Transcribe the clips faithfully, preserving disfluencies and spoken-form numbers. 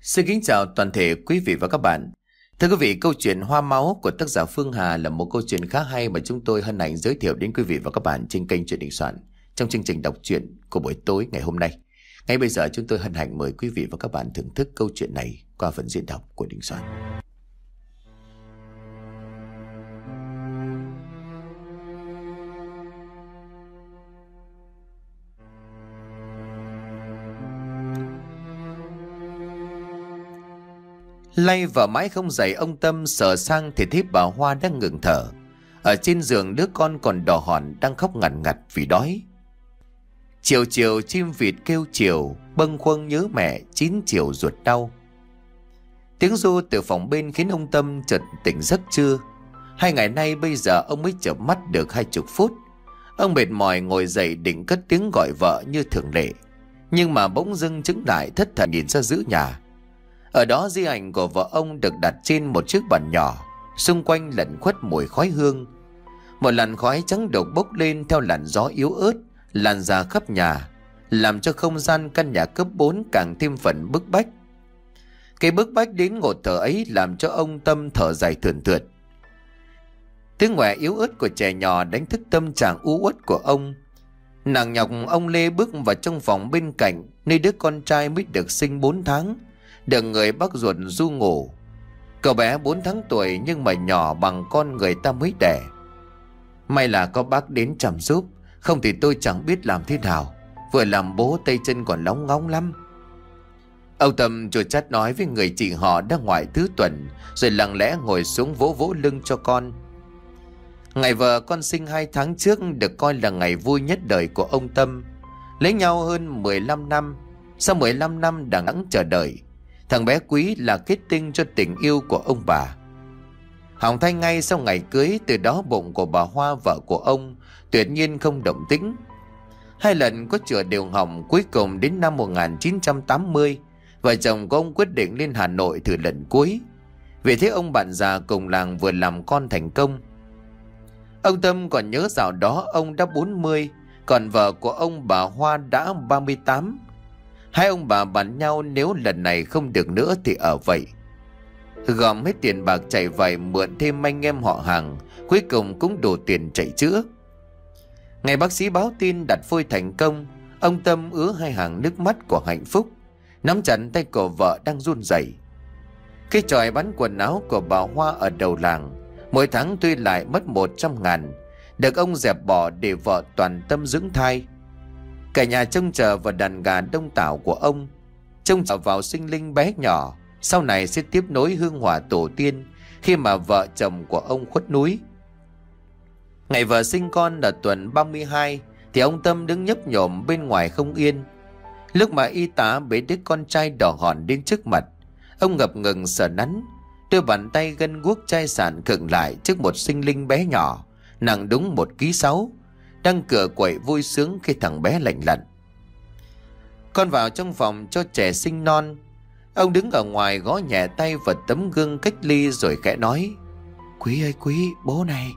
Xin kính chào toàn thể quý vị và các bạn. Thưa quý vị, câu chuyện Hoa Máu của tác giả Phương Hà là một câu chuyện khá hay mà chúng tôi hân hạnh giới thiệu đến quý vị và các bạn trên kênh Chuyện Đình Soạn trong chương trình đọc truyện của buổi tối ngày hôm nay. Ngay bây giờ chúng tôi hân hạnh mời quý vị và các bạn thưởng thức câu chuyện này qua phần diễn đọc của Đình Soạn. Lay vợ mãi không dậy, ông Tâm sờ sang thì thấy bà Hoa đang ngừng thở. Ở trên giường đứa con còn đỏ hòn đang khóc ngằn ngặt vì đói. Chiều chiều chim vịt kêu chiều, bâng khuâng nhớ mẹ, chín chiều ruột đau. Tiếng ru từ phòng bên khiến ông Tâm chợt tỉnh giấc trưa. Hai ngày nay bây giờ ông mới chợp mắt được hai chục phút. Ông mệt mỏi ngồi dậy định cất tiếng gọi vợ như thường lệ, nhưng mà bỗng dưng chứng lại thất thần nhìn ra giữa nhà. Ở đó di ảnh của vợ ông được đặt trên một chiếc bàn nhỏ, xung quanh lẩn khuất mùi khói hương. Một làn khói trắng độc bốc lên theo làn gió yếu ớt lan ra khắp nhà, làm cho không gian căn nhà cấp bốn càng thêm phần bức bách. Cái bức bách đến ngột thở ấy làm cho ông Tâm thở dài thườn thượt. Tiếng ngoẹ yếu ớt của trẻ nhỏ đánh thức tâm trạng u uất của ông. Nặng nhọc ông Lê bước vào trong phòng bên cạnh, nơi đứa con trai mới được sinh bốn tháng được người bác ruột ru ngủ. Cậu bé bốn tháng tuổi nhưng mà nhỏ bằng con người ta mới đẻ. May là có bác đến chăm giúp, không thì tôi chẳng biết làm thế nào. Vừa làm bố tay chân còn lóng ngóng lắm. Ông Tâm chua chát nói với người chị họ đang ngoại tứ tuần, rồi lặng lẽ ngồi xuống vỗ vỗ lưng cho con. Ngày vợ con sinh hai tháng trước được coi là ngày vui nhất đời của ông Tâm. Lấy nhau hơn mười lăm năm, sau mười lăm năm đằng đẵng chờ đợi, thằng bé Quý là kết tinh cho tình yêu của ông bà. Hỏng thai ngay sau ngày cưới, từ đó bụng của bà Hoa vợ của ông tuyệt nhiên không động tĩnh. Hai lần có chữa đều hỏng, cuối cùng đến năm một nghìn chín trăm tám mươi, vợ chồng của ông quyết định lên Hà Nội thử lần cuối. Vì thế ông bạn già cùng làng vừa làm con thành công. Ông Tâm còn nhớ dạo đó ông đã bốn mươi, còn vợ của ông bà Hoa đã ba mươi tám. Hai ông bà bàn nhau nếu lần này không được nữa thì ở vậy. Gom hết tiền bạc chạy vậy, mượn thêm anh em họ hàng, cuối cùng cũng đủ tiền chạy chữa. Ngày bác sĩ báo tin đặt phôi thành công, ông Tâm ứa hai hàng nước mắt của hạnh phúc, nắm chặt tay của vợ đang run rẩy. Cái chòi bán quần áo của bà Hoa ở đầu làng mỗi tháng tuy lại mất một trăm ngàn, được ông dẹp bỏ để vợ toàn tâm dưỡng thai. Cả nhà trông chờ vào đàn gà đông tảo của ông, trông chờ vào sinh linh bé nhỏ sau này sẽ tiếp nối hương hỏa tổ tiên khi mà vợ chồng của ông khuất núi. Ngày vợ sinh con là tuần ba mươi hai thì ông Tâm đứng nhấp nhổm bên ngoài không yên. Lúc mà y tá bế đứa con trai đỏ hòn đến trước mặt, ông ngập ngừng sờ nắn, đôi bàn tay gân guốc chai sạn khựng lại trước một sinh linh bé nhỏ nặng đúng một ký sáu, đang cựa quậy vui sướng khi thằng bé lạnh lặn. Con vào trong phòng cho trẻ sinh non. Ông đứng ở ngoài gõ nhẹ tay vào tấm gương cách ly rồi khẽ nói: "Quý ơi Quý, bố này."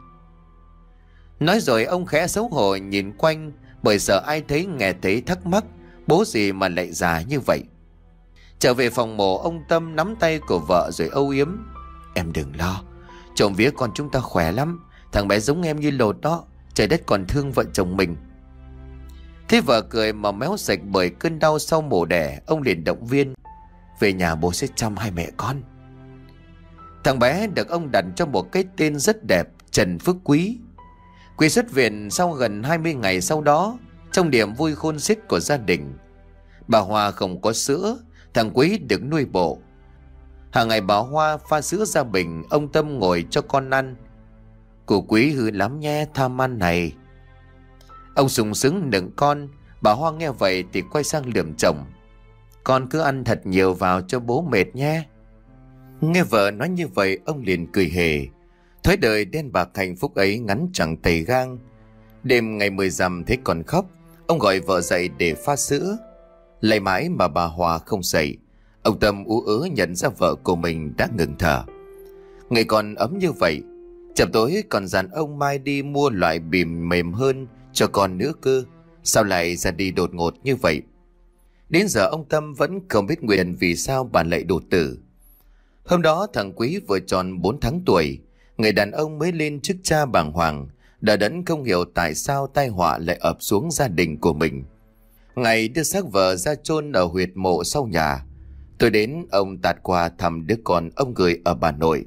Nói rồi ông khẽ xấu hổ nhìn quanh, bởi sợ ai thấy nghe thấy thắc mắc bố gì mà lại già như vậy. Trở về phòng mổ, ông Tâm nắm tay của vợ rồi âu yếm: "Em đừng lo, trộm vía con chúng ta khỏe lắm, thằng bé giống em như lột đó, trời đất còn thương vợ chồng mình." Thế vợ cười mà méo sạch bởi cơn đau sau mổ đẻ, ông liền động viên: "Về nhà bố sẽ chăm hai mẹ con." Thằng bé được ông đặt cho một cái tên rất đẹp, Trần Phước Quý. Quý xuất viện sau gần hai mươi ngày sau đó, trong niềm vui khôn xiết của gia đình. Bà Hoa không có sữa, thằng Quý được nuôi bộ. Hàng ngày bà Hoa pha sữa ra bình, ông Tâm ngồi cho con ăn. "Cô Quý hư lắm nhé, tham ăn này." Ông sung sướng nựng con. Bà Hoa nghe vậy thì quay sang lườm chồng: "Con cứ ăn thật nhiều vào cho bố mệt nhé." Nghe vợ nói như vậy, ông liền cười hề. Thói đời đen bạc hạnh phúc ấy ngắn chẳng tầy gang. Đêm ngày mười rằm thấy còn khóc, ông gọi vợ dậy để pha sữa. Lấy mãi mà bà Hoa không dậy. Ông Tâm ú ớ nhận ra vợ của mình đã ngừng thở. Ngày còn ấm như vậy, chập tối còn dặn ông mai đi mua loại bìm mềm hơn cho con nữa cơ. Sao lại ra đi đột ngột như vậy? Đến giờ ông Tâm vẫn không biết nguyên vì sao bà lại đột tử. Hôm đó thằng Quý vừa tròn bốn tháng tuổi, người đàn ông mới lên chức cha bàng hoàng, đờ đẫn không hiểu tại sao tai họa lại ập xuống gia đình của mình. Ngày đưa xác vợ ra chôn ở huyệt mộ sau nhà, tôi đến ông tạt qua thăm đứa con ông gửi ở bà nội.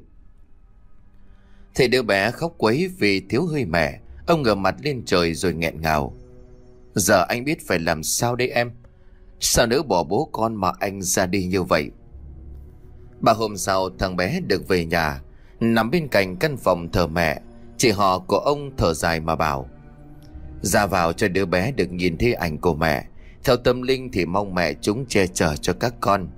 Thấy đứa bé khóc quấy vì thiếu hơi mẹ, ông ngửa mặt lên trời rồi nghẹn ngào. Giờ anh biết phải làm sao đây em? Sao nỡ bỏ bố con mà anh ra đi như vậy? Ba hôm sau thằng bé được về nhà, nằm bên cạnh căn phòng thờ mẹ. Chị họ của ông thở dài mà bảo: ra vào cho đứa bé được nhìn thấy ảnh của mẹ. Theo tâm linh thì mong mẹ chúng che chở cho các con.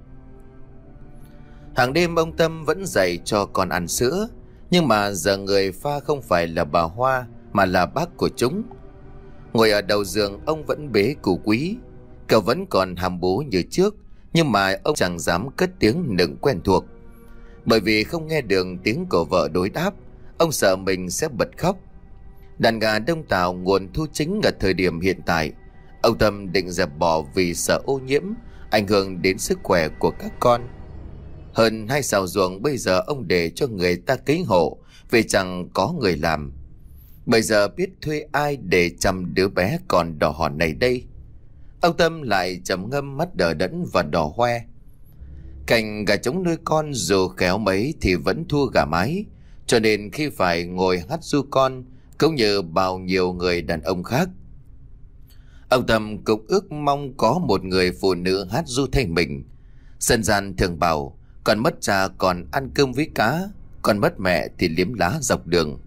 Hàng đêm ông Tâm vẫn dậy cho con ăn sữa, nhưng mà giờ người pha không phải là bà Hoa mà là bác của chúng. Ngồi ở đầu giường ông vẫn bế cụ Quý. Cậu vẫn còn hàm bố như trước, nhưng mà ông chẳng dám cất tiếng nựng quen thuộc. Bởi vì không nghe được tiếng của vợ đối đáp, ông sợ mình sẽ bật khóc. Đàn gà đông tảo nguồn thu chính ở thời điểm hiện tại. Ông Tâm định dẹp bỏ vì sợ ô nhiễm, ảnh hưởng đến sức khỏe của các con. Hơn hai sào ruộng bây giờ ông để cho người ta cấy hộ, vì chẳng có người làm. Bây giờ biết thuê ai để chăm đứa bé còn đỏ hòn này đây? Ông Tâm lại trầm ngâm, mắt đờ đẫn và đỏ hoe. Cành gà trống nuôi con dù khéo mấy thì vẫn thua gà mái, cho nên khi phải ngồi hát ru con cũng như bao nhiêu người đàn ông khác, ông Tâm cũng ước mong có một người phụ nữ hát ru thay mình. Dân gian thường bảo còn mất cha còn ăn cơm với cá, còn mất mẹ thì liếm lá dọc đường.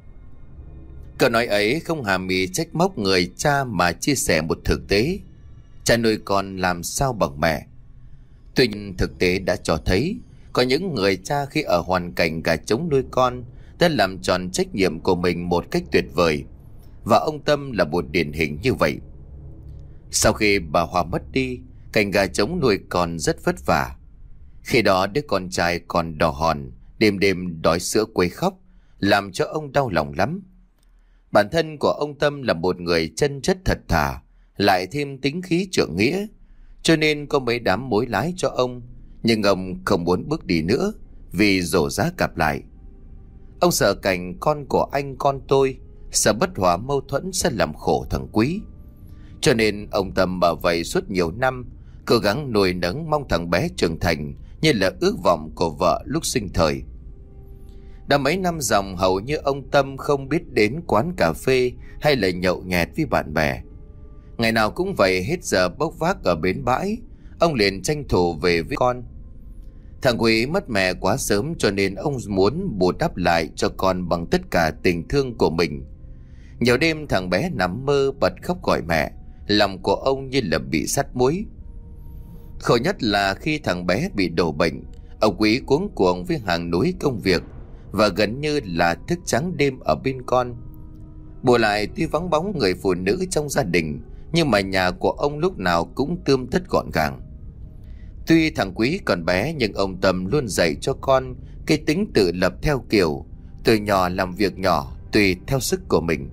Câu nói ấy không hàm ý trách móc người cha mà chia sẻ một thực tế. Cha nuôi con làm sao bằng mẹ. Tuy nhiên thực tế đã cho thấy có những người cha khi ở hoàn cảnh gà trống nuôi con đã làm tròn trách nhiệm của mình một cách tuyệt vời, và ông Tâm là một điển hình như vậy. Sau khi bà Hoa mất đi, cành gà trống nuôi con rất vất vả. Khi đó đứa con trai còn đỏ hòn, đêm đêm đói sữa quấy khóc, làm cho ông đau lòng lắm. Bản thân của ông Tâm là một người chân chất thật thà, lại thêm tính khí trượng nghĩa, cho nên có mấy đám mối lái cho ông, nhưng ông không muốn bước đi nữa vì rổ giá cặp lại. Ông sợ cảnh con của anh con tôi, sợ bất hòa mâu thuẫn sẽ làm khổ thằng Quý. Cho nên ông Tâm bảo vậy suốt nhiều năm, cố gắng nuôi nấng mong thằng bé trưởng thành như là ước vọng của vợ lúc sinh thời. Đã mấy năm dòng hầu như ông Tâm không biết đến quán cà phê hay là nhậu nhẹt với bạn bè. Ngày nào cũng vậy, hết giờ bốc vác ở bến bãi, ông liền tranh thủ về với con. Thằng Quý mất mẹ quá sớm, cho nên ông muốn bù đắp lại cho con bằng tất cả tình thương của mình. Nhiều đêm thằng bé nằm mơ bật khóc gọi mẹ, lòng của ông như là bị sắt muối. Khổ nhất là khi thằng bé bị đổ bệnh, ông Quý cuống cuồng với hàng núi công việc và gần như là thức trắng đêm ở bên con. Bù lại tuy vắng bóng người phụ nữ trong gia đình, nhưng mà nhà của ông lúc nào cũng tươm tất gọn gàng. Tuy thằng Quý còn bé, nhưng ông Tâm luôn dạy cho con cái tính tự lập theo kiểu từ nhỏ làm việc nhỏ tùy theo sức của mình.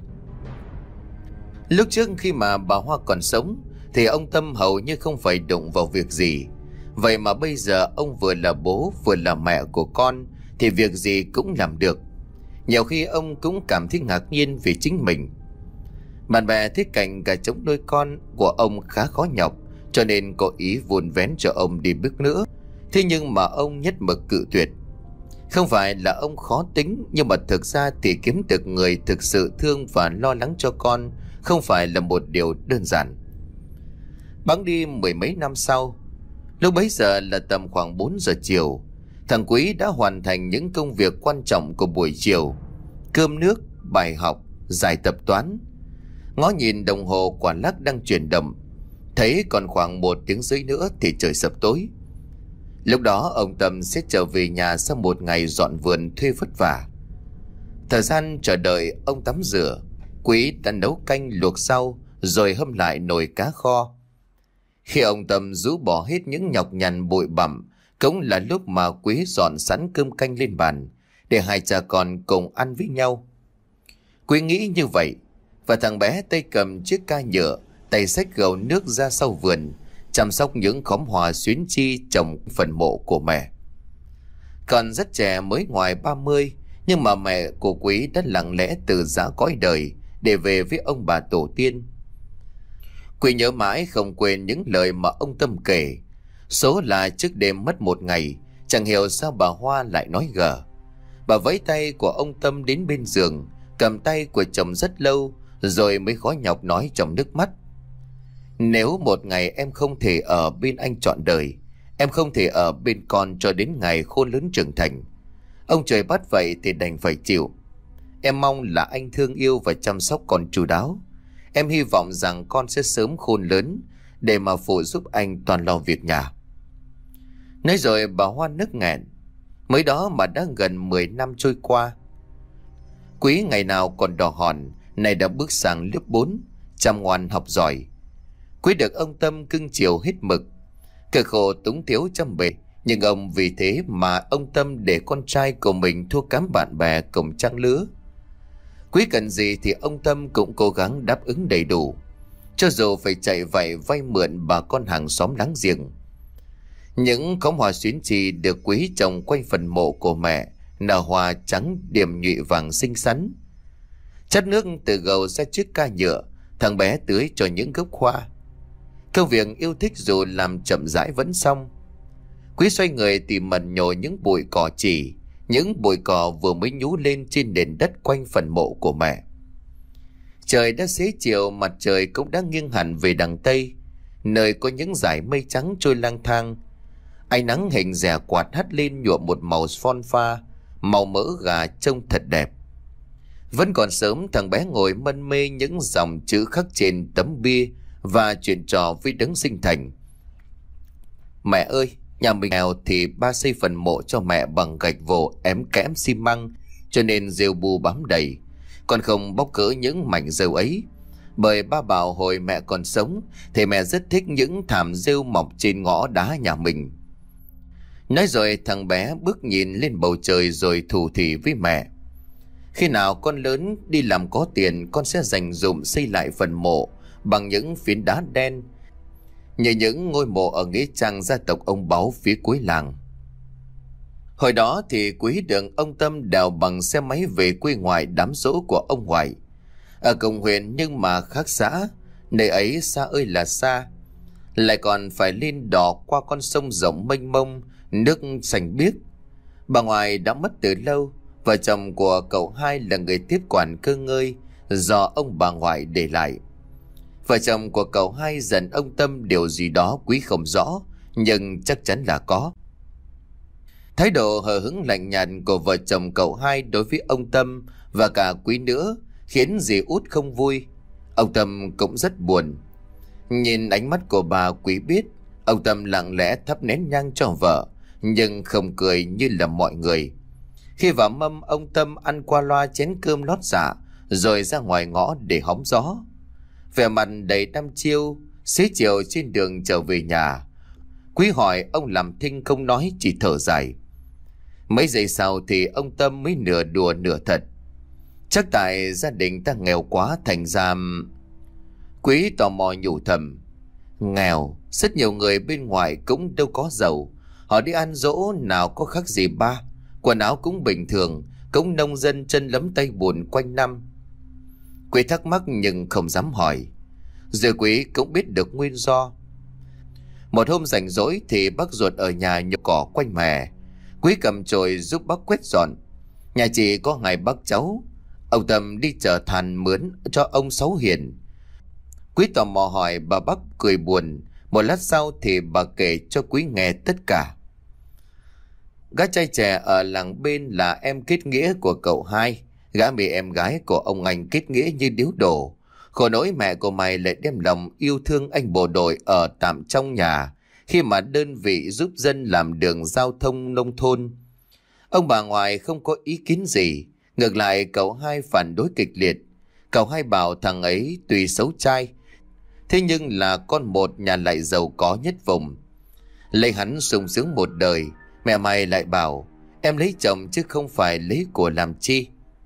Lúc trước khi mà bà Hoa còn sống thì ông Tâm hầu như không phải đụng vào việc gì. Vậy mà bây giờ ông vừa là bố vừa là mẹ của con thì việc gì cũng làm được. Nhiều khi ông cũng cảm thấy ngạc nhiên vì chính mình. Bạn bè thấy cảnh gà trống nuôi con của ông khá khó nhọc, cho nên có ý vun vén cho ông đi bước nữa. Thế nhưng mà ông nhất mực cự tuyệt. Không phải là ông khó tính, nhưng mà thực ra thì kiếm được người thực sự thương và lo lắng cho con không phải là một điều đơn giản. Bẵng đi mười mấy năm sau, lúc bấy giờ là tầm khoảng bốn giờ chiều, thằng Quý đã hoàn thành những công việc quan trọng của buổi chiều: cơm nước, bài học, giải tập toán. Ngó nhìn đồng hồ quả lắc đang chuyển động, thấy còn khoảng một tiếng rưỡi nữa thì trời sập tối. Lúc đó ông Tâm sẽ trở về nhà sau một ngày dọn vườn thuê vất vả. Thời gian chờ đợi ông tắm rửa, Quý đã nấu canh luộc rau rồi hâm lại nồi cá kho. Khi ông Tâm rũ bỏ hết những nhọc nhằn bụi bặm, cũng là lúc mà Quý dọn sẵn cơm canh lên bàn để hai cha con cùng ăn với nhau. Quý nghĩ như vậy, và thằng bé tay cầm chiếc ca nhựa, tay xách gầu nước ra sau vườn, chăm sóc những khóm hoa xuyến chi trồng phần mộ của mẹ. Còn rất trẻ, mới ngoài ba mươi, nhưng mà mẹ của Quý đã lặng lẽ từ giã cõi đời để về với ông bà tổ tiên. Quý nhớ mãi không quên những lời mà ông Tâm kể. Số là trước đêm mất một ngày, chẳng hiểu sao bà Hoa lại nói gờ. Bà vẫy tay của ông Tâm đến bên giường, cầm tay của chồng rất lâu, rồi mới khó nhọc nói trong nước mắt: "Nếu một ngày em không thể ở bên anh trọn đời, em không thể ở bên con cho đến ngày khôn lớn trưởng thành. Ông trời bắt vậy thì đành phải chịu. Em mong là anh thương yêu và chăm sóc con chu đáo. Em hy vọng rằng con sẽ sớm khôn lớn để mà phụ giúp anh toàn lo việc nhà." Nói rồi bà Hoa nức nghẹn. Mới đó mà đã gần mười năm trôi qua. Quý ngày nào còn đỏ hòn, nay đã bước sang lớp bốn, chăm ngoan học giỏi. Quý được ông Tâm cưng chiều hết mực. Cực khổ túng thiếu chăm bề, nhưng ông vì thế mà ông Tâm để con trai của mình thua kém bạn bè cùng trang lứa. Quý cần gì thì ông Tâm cũng cố gắng đáp ứng đầy đủ, cho dù phải chạy vạy vay mượn bà con hàng xóm láng giềng. Những khóm hoa xuyến chi được Quý trồng quanh phần mộ của mẹ nở hoa trắng điểm nhụy vàng xinh xắn. Chắt nước từ gầu ra chiếc ca nhựa, thằng bé tưới cho những gốc hoa. Công việc yêu thích dù làm chậm rãi vẫn xong. Quý xoay người tìm mần nhổ những bụi cỏ chỉ, những bụi cỏ vừa mới nhú lên trên nền đất quanh phần mộ của mẹ. Trời đã xế chiều, mặt trời cũng đã nghiêng hẳn về đằng tây, nơi có những dải mây trắng trôi lang thang. Ánh nắng hình rẻ quạt hắt lên nhuộm một màu phon pha, màu mỡ gà trông thật đẹp. Vẫn còn sớm, thằng bé ngồi mân mê những dòng chữ khắc trên tấm bia và chuyện trò với đấng sinh thành. "Mẹ ơi, nhà mình nghèo thì ba xây phần mộ cho mẹ bằng gạch vồ ém kẽm xi măng, cho nên rêu bu bám đầy. Con không bóc cỡ những mảnh rêu ấy, bởi ba bảo hồi mẹ còn sống thì mẹ rất thích những thảm rêu mọc trên ngõ đá nhà mình." Nói rồi thằng bé bước nhìn lên bầu trời rồi thủ thỉ với mẹ: "Khi nào con lớn đi làm có tiền, con sẽ dành dụm xây lại phần mộ bằng những phiến đá đen, như những ngôi mộ ở nghĩa trang gia tộc ông Báu phía cuối làng." Hồi đó thì Quý được ông Tâm đèo bằng xe máy về quê ngoại đám giỗ của ông ngoại ở cùng huyện, nhưng mà khác xã, nơi ấy xa ơi là xa, lại còn phải lên đò qua con sông rộng mênh mông, nước xanh biếc. Bà ngoại đã mất từ lâu, vợ chồng của cậu hai là người tiếp quản cơ ngơi do ông bà ngoại để lại. Vợ chồng của cậu hai dần ông Tâm điều gì đó Quý không rõ, nhưng chắc chắn là có. Thái độ hờ hững lạnh nhạt của vợ chồng cậu hai đối với ông Tâm và cả Quý nữa khiến dì út không vui. Ông Tâm cũng rất buồn. Nhìn ánh mắt của bà, Quý biết ông Tâm lặng lẽ thắp nén nhang cho vợ, nhưng không cười như là mọi người. Khi vào mâm, ông Tâm ăn qua loa chén cơm lót dạ, rồi ra ngoài ngõ để hóng gió. Vẻ mặt đầy đăm chiêu. Xế chiều trên đường trở về nhà, Quý hỏi ông làm thinh không nói, chỉ thở dài. Mấy giây sau thì ông Tâm mới nửa đùa nửa thật: "Chắc tại gia đình ta nghèo quá thành ra..." Quý tò mò nhủ thầm: "Nghèo, rất nhiều người bên ngoài cũng đâu có giàu. Họ đi ăn dỗ nào có khác gì ba, quần áo cũng bình thường, cũng nông dân chân lấm tay bùn quanh năm." Quý thắc mắc nhưng không dám hỏi. Rồi Quý cũng biết được nguyên do. Một hôm rảnh rỗi thì bác ruột ở nhà nhổ cỏ quanh mè. Quý cầm chổi giúp bác quét dọn. Nhà chỉ có ngày bác cháu. Ông Tâm đi chợ than mướn cho ông Sáu Hiền. Quý tò mò hỏi, bà bác cười buồn. Một lát sau thì bà kể cho Quý nghe tất cả. Gã trai trẻ ở làng bên là em kết nghĩa của cậu hai. Gã bị em gái của ông anh kết nghĩa như điếu đổ. Khổ nỗi mẹ của mày lại đem lòng yêu thương anh bộ đội ở tạm trong nhà, khi mà đơn vị giúp dân làm đường giao thông nông thôn. Ông bà ngoại không có ý kiến gì, ngược lại cậu hai phản đối kịch liệt. Cậu hai bảo thằng ấy tuy xấu trai, thế nhưng là con một nhà lại giàu có nhất vùng. Lấy hắn sung sướng một đời, mẹ mày lại bảo em lấy chồng chứ không phải lấy của làm chi.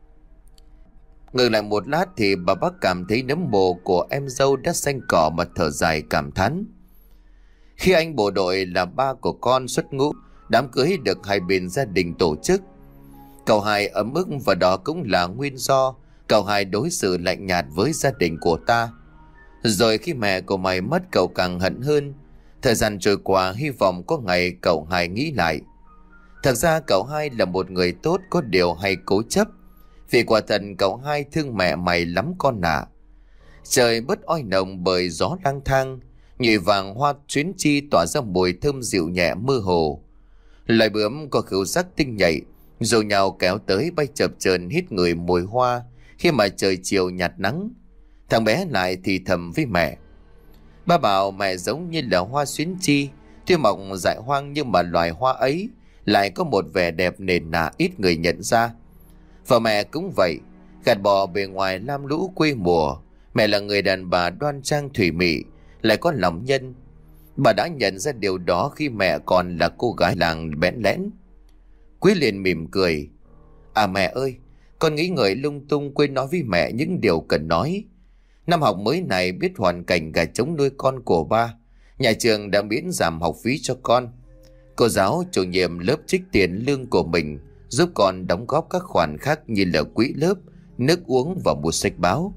Ngừng lại một lát thì bà bác cảm thấy nấm mồ của em dâu đã xanh cỏ mà thở dài cảm thán. Khi anh bộ đội là ba của con xuất ngũ, đám cưới được hai bên gia đình tổ chức. Cậu hai ấm ức và đó cũng là nguyên do cậu hai đối xử lạnh nhạt với gia đình của ta. Rồi khi mẹ của mày mất cậu càng hận hơn. Thời gian trôi qua, hy vọng có ngày cậu hai nghĩ lại. Thật ra cậu hai là một người tốt, có điều hay cố chấp. Vì quả thật cậu hai thương mẹ mày lắm con ạ. À. Trời bớt oi nồng bởi gió lang thang, nhụy vàng hoa xuyến chi tỏa ra mùi thơm dịu nhẹ mơ hồ. Loài bướm có khứu giác tinh nhạy, dù nhau kéo tới bay chập chờn hít người mùi hoa. Khi mà trời chiều nhạt nắng, thằng bé lại thì thầm với mẹ. Ba bảo mẹ giống như là hoa xuyến chi, tuy mọc dại hoang nhưng mà loài hoa ấy lại có một vẻ đẹp nền nà ít người nhận ra. Và mẹ cũng vậy, gạt bỏ bề ngoài lam lũ quê mùa, mẹ là người đàn bà đoan trang thủy mị, lại có lòng nhân. Bà đã nhận ra điều đó khi mẹ còn là cô gái làng bẽn lẽn. Quý liền mỉm cười. À mẹ ơi, con nghĩ ngợi lung tung quên nói với mẹ những điều cần nói. Năm học mới này biết hoàn cảnh gà trống nuôi con của ba, nhà trường đã miễn giảm học phí cho con. Cô giáo chủ nhiệm lớp trích tiền lương của mình giúp con đóng góp các khoản khác như là quỹ lớp, nước uống và mua sách báo.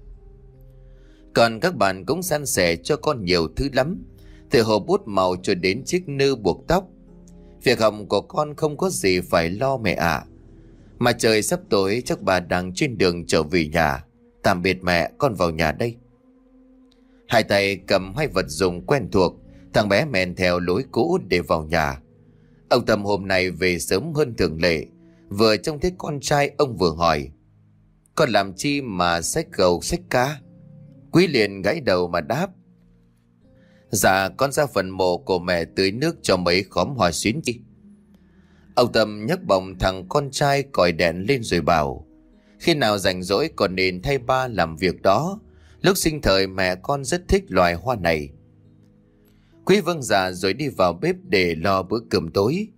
Còn các bạn cũng san sẻ cho con nhiều thứ lắm, từ hộp bút màu cho đến chiếc nơ buộc tóc. Việc học của con không có gì phải lo mẹ ạ. À. Mà trời sắp tối, chắc bà đang trên đường trở về nhà. Tạm biệt mẹ, con vào nhà đây. Hai tay cầm hai vật dụng quen thuộc, thằng bé men theo lối cũ để vào nhà. Ông Tâm hôm nay về sớm hơn thường lệ. Vừa trông thấy con trai, ông vừa hỏi: con làm chi mà xách gầu xách cá? Quý liền gãy đầu mà đáp: dạ con ra phần mộ của mẹ tưới nước cho mấy khóm hoa xuyến chi. Ông Tâm nhấc bổng thằng con trai còi đèn lên rồi bảo: khi nào rảnh rỗi còn nên thay ba làm việc đó. Lúc sinh thời mẹ con rất thích loài hoa này. Quý vâng dạ rồi đi vào bếp để lo bữa cơm tối.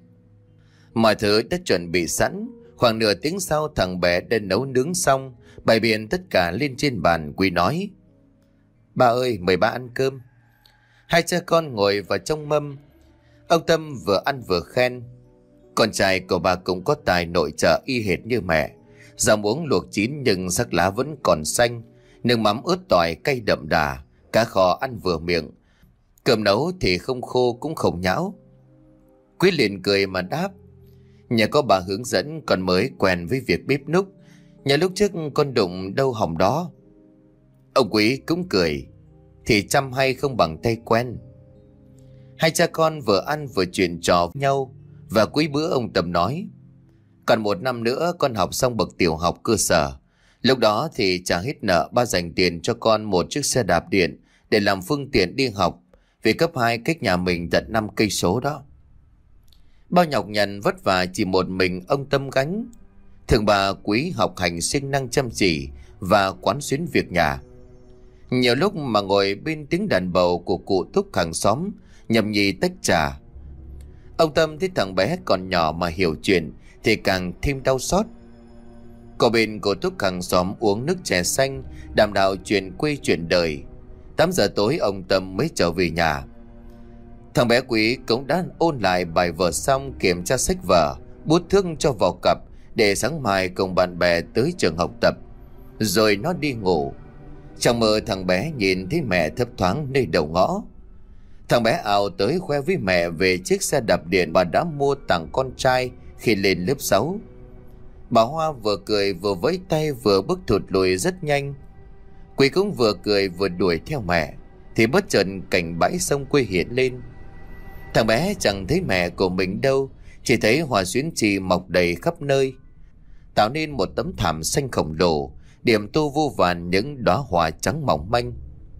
Mọi thứ đã chuẩn bị sẵn. Khoảng nửa tiếng sau thằng bé đã nấu nướng xong, bày biện tất cả lên trên bàn. Quý nói: ba ơi, mời ba ăn cơm. Hai cha con ngồi vào trong mâm. Ông Tâm vừa ăn vừa khen: con trai của bà cũng có tài nội trợ y hệt như mẹ. Rau muống luộc chín nhưng sắc lá vẫn còn xanh, nước mắm ướt tỏi cay đậm đà, cá kho ăn vừa miệng, cơm nấu thì không khô cũng không nhão. Quý liền cười mà đáp: nhà có bà hướng dẫn, con mới quen với việc bếp núc. Nhà lúc trước con đụng đâu hỏng đó. Ông Quý cũng cười: thì chăm hay không bằng tay quen. Hai cha con vừa ăn vừa chuyện trò với nhau. Và cuối bữa ông Tâm nói: còn một năm nữa con học xong bậc tiểu học cơ sở. Lúc đó thì trả hết nợ, ba dành tiền cho con một chiếc xe đạp điện để làm phương tiện đi học. Vì cấp hai cách nhà mình tận năm cây số đó. Bao nhọc nhằn vất vả chỉ một mình ông Tâm gánh. Thường bà Quý học hành siêng năng chăm chỉ và quán xuyến việc nhà. Nhiều lúc mà ngồi bên tiếng đàn bầu của cụ Thúc hàng xóm nhâm nhi tách trà, ông Tâm thấy thằng bé còn nhỏ mà hiểu chuyện thì càng thêm đau xót. Có bên cô Thúc hàng xóm uống nước chè xanh, đàm đạo chuyện quê chuyện đời. Tám giờ tối ông Tâm mới trở về nhà. Thằng bé Quý cũng đã ôn lại bài vở xong, kiểm tra sách vở, bút thước cho vào cặp để sáng mai cùng bạn bè tới trường học tập. Rồi nó đi ngủ. Trong mơ thằng bé nhìn thấy mẹ thấp thoáng nơi đầu ngõ. Thằng bé ào tới khoe với mẹ về chiếc xe đạp điện bà đã mua tặng con trai khi lên lớp sáu. Bà Hoa vừa cười vừa vẫy tay vừa bước thụt lùi rất nhanh. Quý cũng vừa cười vừa đuổi theo mẹ. Thì bất chợt cảnh bãi sông quê hiện lên. Thằng bé chẳng thấy mẹ của mình đâu, chỉ thấy hoa xuyến chi mọc đầy khắp nơi, tạo nên một tấm thảm xanh khổng lồ, điểm tô vô vàn những đóa hoa trắng mỏng manh.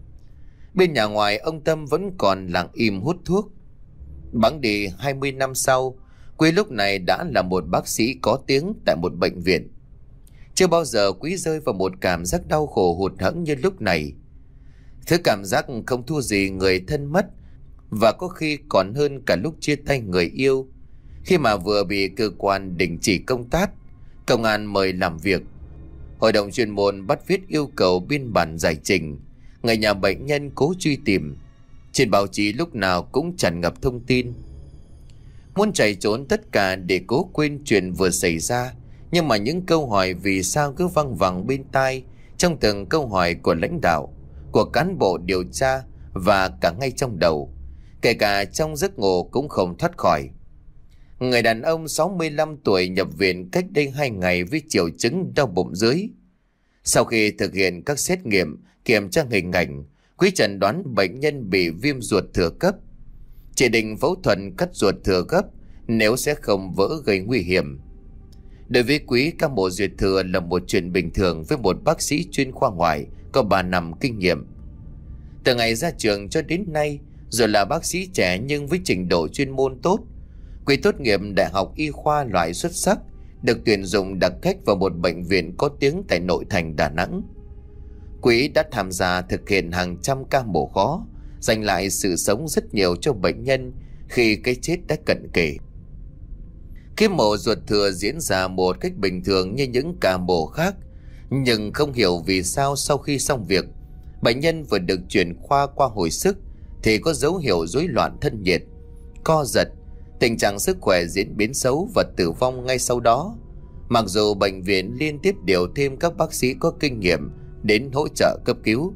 Bên nhà ngoài ông Tâm vẫn còn lặng im hút thuốc. Bẵng đi hai mươi năm sau, Quý lúc này đã là một bác sĩ có tiếng tại một bệnh viện. Chưa bao giờ Quý rơi vào một cảm giác đau khổ hụt hẫng như lúc này. Thứ cảm giác không thua gì người thân mất, và có khi còn hơn cả lúc chia tay người yêu. Khi mà vừa bị cơ quan đình chỉ công tác, công an mời làm việc, hội đồng chuyên môn bắt viết yêu cầu biên bản giải trình, người nhà bệnh nhân cố truy tìm. Trên báo chí lúc nào cũng tràn ngập thông tin. Muốn chạy trốn tất cả để cố quên chuyện vừa xảy ra, nhưng mà những câu hỏi vì sao cứ văng vẳng bên tai trong từng câu hỏi của lãnh đạo, của cán bộ điều tra và cả ngay trong đầu, kể cả trong giấc ngủ cũng không thoát khỏi. Người đàn ông sáu mươi lăm tuổi nhập viện cách đây hai ngày với triệu chứng đau bụng dưới. Sau khi thực hiện các xét nghiệm, kiểm tra hình ảnh, Quý chẩn đoán bệnh nhân bị viêm ruột thừa cấp. Chỉ định phẫu thuật cắt ruột thừa gấp nếu sẽ không vỡ gây nguy hiểm. Đối với Quý, ca mổ ruột thừa là một chuyện bình thường với một bác sĩ chuyên khoa ngoại có ba năm kinh nghiệm. Từ ngày ra trường cho đến nay, rồi là bác sĩ trẻ nhưng với trình độ chuyên môn tốt. Quý tốt nghiệp đại học y khoa loại xuất sắc, được tuyển dụng đặc cách vào một bệnh viện có tiếng tại nội thành Đà Nẵng. Quý đã tham gia thực hiện hàng trăm ca mổ khó, dành lại sự sống rất nhiều cho bệnh nhân khi cái chết đã cận kề. Cái mổ ruột thừa diễn ra một cách bình thường như những ca mổ khác, nhưng không hiểu vì sao sau khi xong việc, bệnh nhân vừa được chuyển khoa qua hồi sức thì có dấu hiệu rối loạn thân nhiệt, co giật, tình trạng sức khỏe diễn biến xấu và tử vong ngay sau đó. Mặc dù bệnh viện liên tiếp điều thêm các bác sĩ có kinh nghiệm đến hỗ trợ cấp cứu.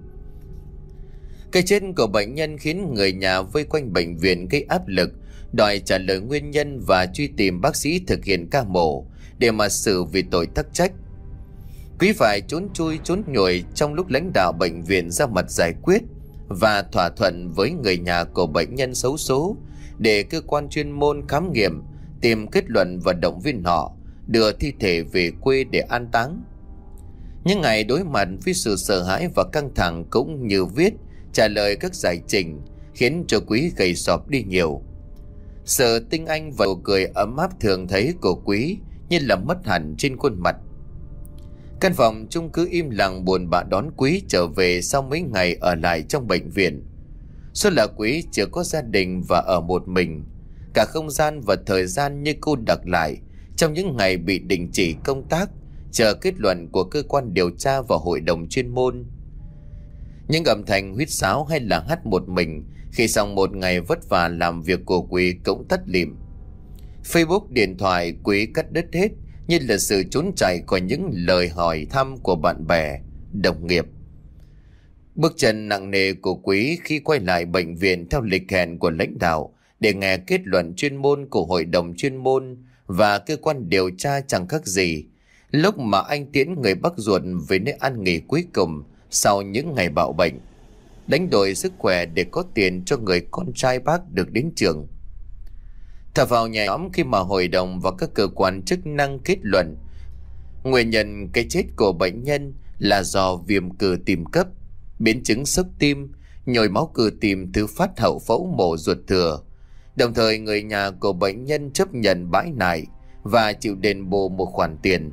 Cái chết của bệnh nhân khiến người nhà vây quanh bệnh viện gây áp lực, đòi trả lời nguyên nhân và truy tìm bác sĩ thực hiện ca mổ để mà xử vì tội tắc trách. Quý phải trốn chui trốn nhồi trong lúc lãnh đạo bệnh viện ra mặt giải quyết và thỏa thuận với người nhà của bệnh nhân xấu số để cơ quan chuyên môn khám nghiệm, tìm kết luận và động viên họ đưa thi thể về quê để an táng. Những ngày đối mặt với sự sợ hãi và căng thẳng cũng như viết trả lời các giải trình khiến cho Quý gầy sọp đi nhiều. Sự tinh anh và nụ cười ấm áp thường thấy của Quý như là mất hẳn trên khuôn mặt. Căn phòng chung cư im lặng buồn bã đón Quý trở về sau mấy ngày ở lại trong bệnh viện. Số là Quý chưa có gia đình và ở một mình. Cả không gian và thời gian như cô đặc lại trong những ngày bị đình chỉ công tác, chờ kết luận của cơ quan điều tra và hội đồng chuyên môn. Những âm thanh huýt sáo hay là hát một mình khi xong một ngày vất vả làm việc của Quý cũng tắt lịm. Facebook, điện thoại Quý cắt đứt hết như là sự trốn chạy khỏi những lời hỏi thăm của bạn bè, đồng nghiệp. Bước chân nặng nề của Quý khi quay lại bệnh viện theo lịch hẹn của lãnh đạo để nghe kết luận chuyên môn của hội đồng chuyên môn và cơ quan điều tra chẳng khác gì lúc mà anh tiễn người bác ruột về nơi an nghỉ cuối cùng sau những ngày bạo bệnh, đánh đổi sức khỏe để có tiền cho người con trai bác được đến trường. Thở vào nhẹ nhõm khi mà hội đồng và các cơ quan chức năng kết luận nguyên nhân cái chết của bệnh nhân là do viêm cơ tim cấp, biến chứng sốc tim, nhồi máu cơ tim thứ phát hậu phẫu mổ ruột thừa. Đồng thời người nhà của bệnh nhân chấp nhận bãi nại và chịu đền bù một khoản tiền.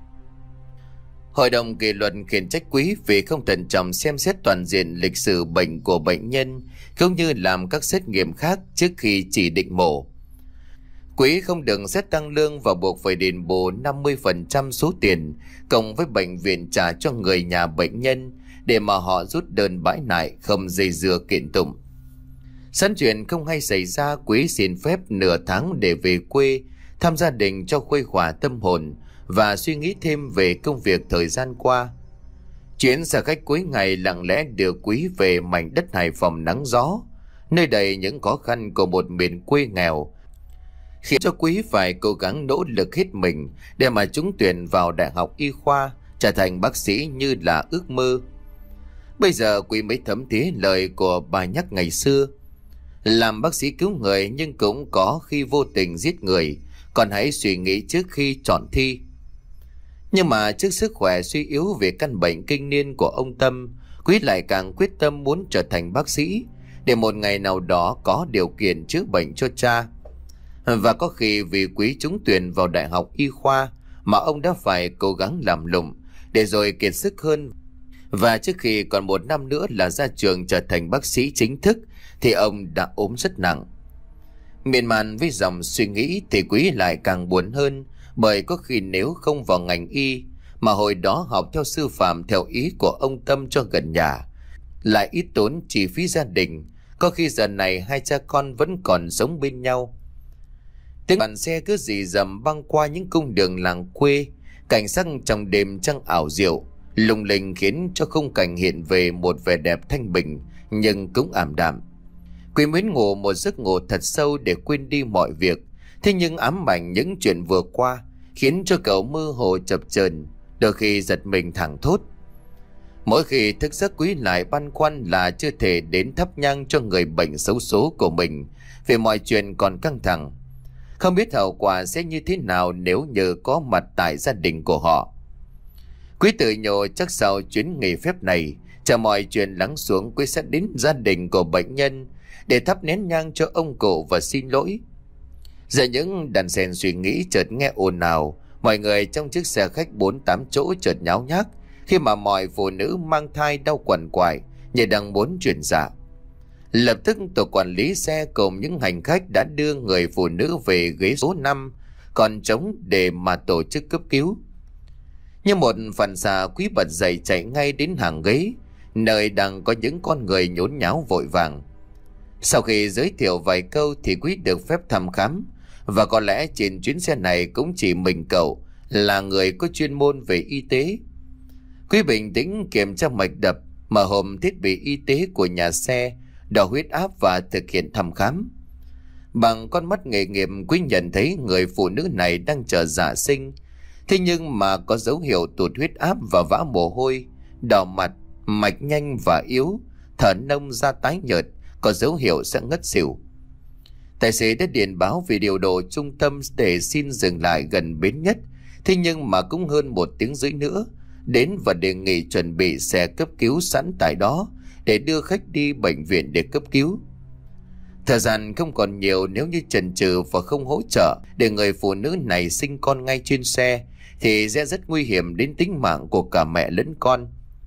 Hội đồng kỷ luật khiển trách Quý vì không thận trọng xem xét toàn diện lịch sử bệnh của bệnh nhân cũng như làm các xét nghiệm khác trước khi chỉ định mổ. Quý không được xét tăng lương và buộc phải đền bù năm mươi phần trăm số tiền cộng với bệnh viện trả cho người nhà bệnh nhân để mà họ rút đơn bãi nại không dây dưa kiện tụng. Sẵn chuyện không hay xảy ra, Quý xin phép nửa tháng để về quê thăm gia đình cho khuây khỏa tâm hồn và suy nghĩ thêm về công việc thời gian qua. Chuyến xe khách cuối ngày lặng lẽ đưa Quý về mảnh đất Hải Phòng nắng gió, nơi đầy những khó khăn của một miền quê nghèo, khiến cho Quý phải cố gắng nỗ lực hết mình để mà trúng tuyển vào đại học y khoa, trở thành bác sĩ như là ước mơ. Bây giờ Quý mới thấm thía lời của bà nhắc ngày xưa: làm bác sĩ cứu người nhưng cũng có khi vô tình giết người, còn hãy suy nghĩ trước khi chọn thi. Nhưng mà trước sức khỏe suy yếu về căn bệnh kinh niên của ông Tâm, Quý lại càng quyết tâm muốn trở thành bác sĩ để một ngày nào đó có điều kiện chữa bệnh cho cha. Và có khi vì Quý trúng tuyển vào đại học y khoa mà ông đã phải cố gắng làm lụng để rồi kiệt sức hơn. Và trước khi còn một năm nữa là ra trường trở thành bác sĩ chính thức thì ông đã ốm rất nặng. Miên man với dòng suy nghĩ thì Quý lại càng buồn hơn, bởi có khi nếu không vào ngành y mà hồi đó học theo sư phạm theo ý của ông Tâm cho gần nhà, lại ít tốn chi phí gia đình, Có khi giờ này hai cha con vẫn còn sống bên nhau. Tiếng đoàn xe cứ rì rầm băng qua những cung đường làng quê, cảnh sắc trong đêm trăng ảo diệu lung linh khiến cho khung cảnh hiện về một vẻ đẹp thanh bình nhưng cũng ảm đạm. Quý mến ngủ một giấc ngủ thật sâu để quên đi mọi việc, thế nhưng ám ảnh những chuyện vừa qua khiến cho cậu mơ hồ chập chờn, đôi khi giật mình thẳng thốt. Mỗi khi thức giấc Quý lại băn khoăn là chưa thể đến thắp nhang cho người bệnh xấu số của mình, vì mọi chuyện còn căng thẳng. Không biết hậu quả sẽ như thế nào nếu như có mặt tại gia đình của họ. Quý tự nhủ chắc sau chuyến nghỉ phép này, chờ mọi chuyện lắng xuống, Quý sẽ đến gia đình của bệnh nhân để thắp nén nhang cho ông cụ và xin lỗi. Giờ những đàn sen suy nghĩ chợt nghe ồn ào, mọi người trong chiếc xe khách bốn tám chỗ chợt nháo nhác khi mà mọi phụ nữ mang thai đau quằn quại như đang muốn chuyển dạ. Lập tức tổ quản lý xe cùng những hành khách đã đưa người phụ nữ về ghế số năm còn trống để mà tổ chức cấp cứu. Như một phản xạ, Quý bật dậy chạy ngay đến hàng ghế, nơi đang có những con người nhốn nháo vội vàng. Sau khi giới thiệu vài câu thì Quý được phép thăm khám, và có lẽ trên chuyến xe này cũng chỉ mình cậu là người có chuyên môn về y tế. Quý bình tĩnh kiểm tra mạch đập, mở hòm thiết bị y tế của nhà xe, đo huyết áp và thực hiện thăm khám. Bằng con mắt nghề nghiệp, Quý nhận thấy người phụ nữ này đang chờ dạ sinh, thế nhưng mà có dấu hiệu tụt huyết áp và vã mồ hôi, đỏ mặt, mạch nhanh và yếu, thở nông, da tái nhợt, có dấu hiệu sẽ ngất xỉu. Tài xế đã điện báo về điều độ trung tâm để xin dừng lại gần bến nhất, thế nhưng mà cũng hơn một tiếng rưỡi nữa đến và đề nghị chuẩn bị xe cấp cứu sẵn tại đó để đưa khách đi bệnh viện để cấp cứu. Thời gian không còn nhiều, nếu như chần chừ và không hỗ trợ để người phụ nữ này sinh con ngay trên xe thì sẽ rất nguy hiểm đến tính mạng của cả mẹ lẫn con.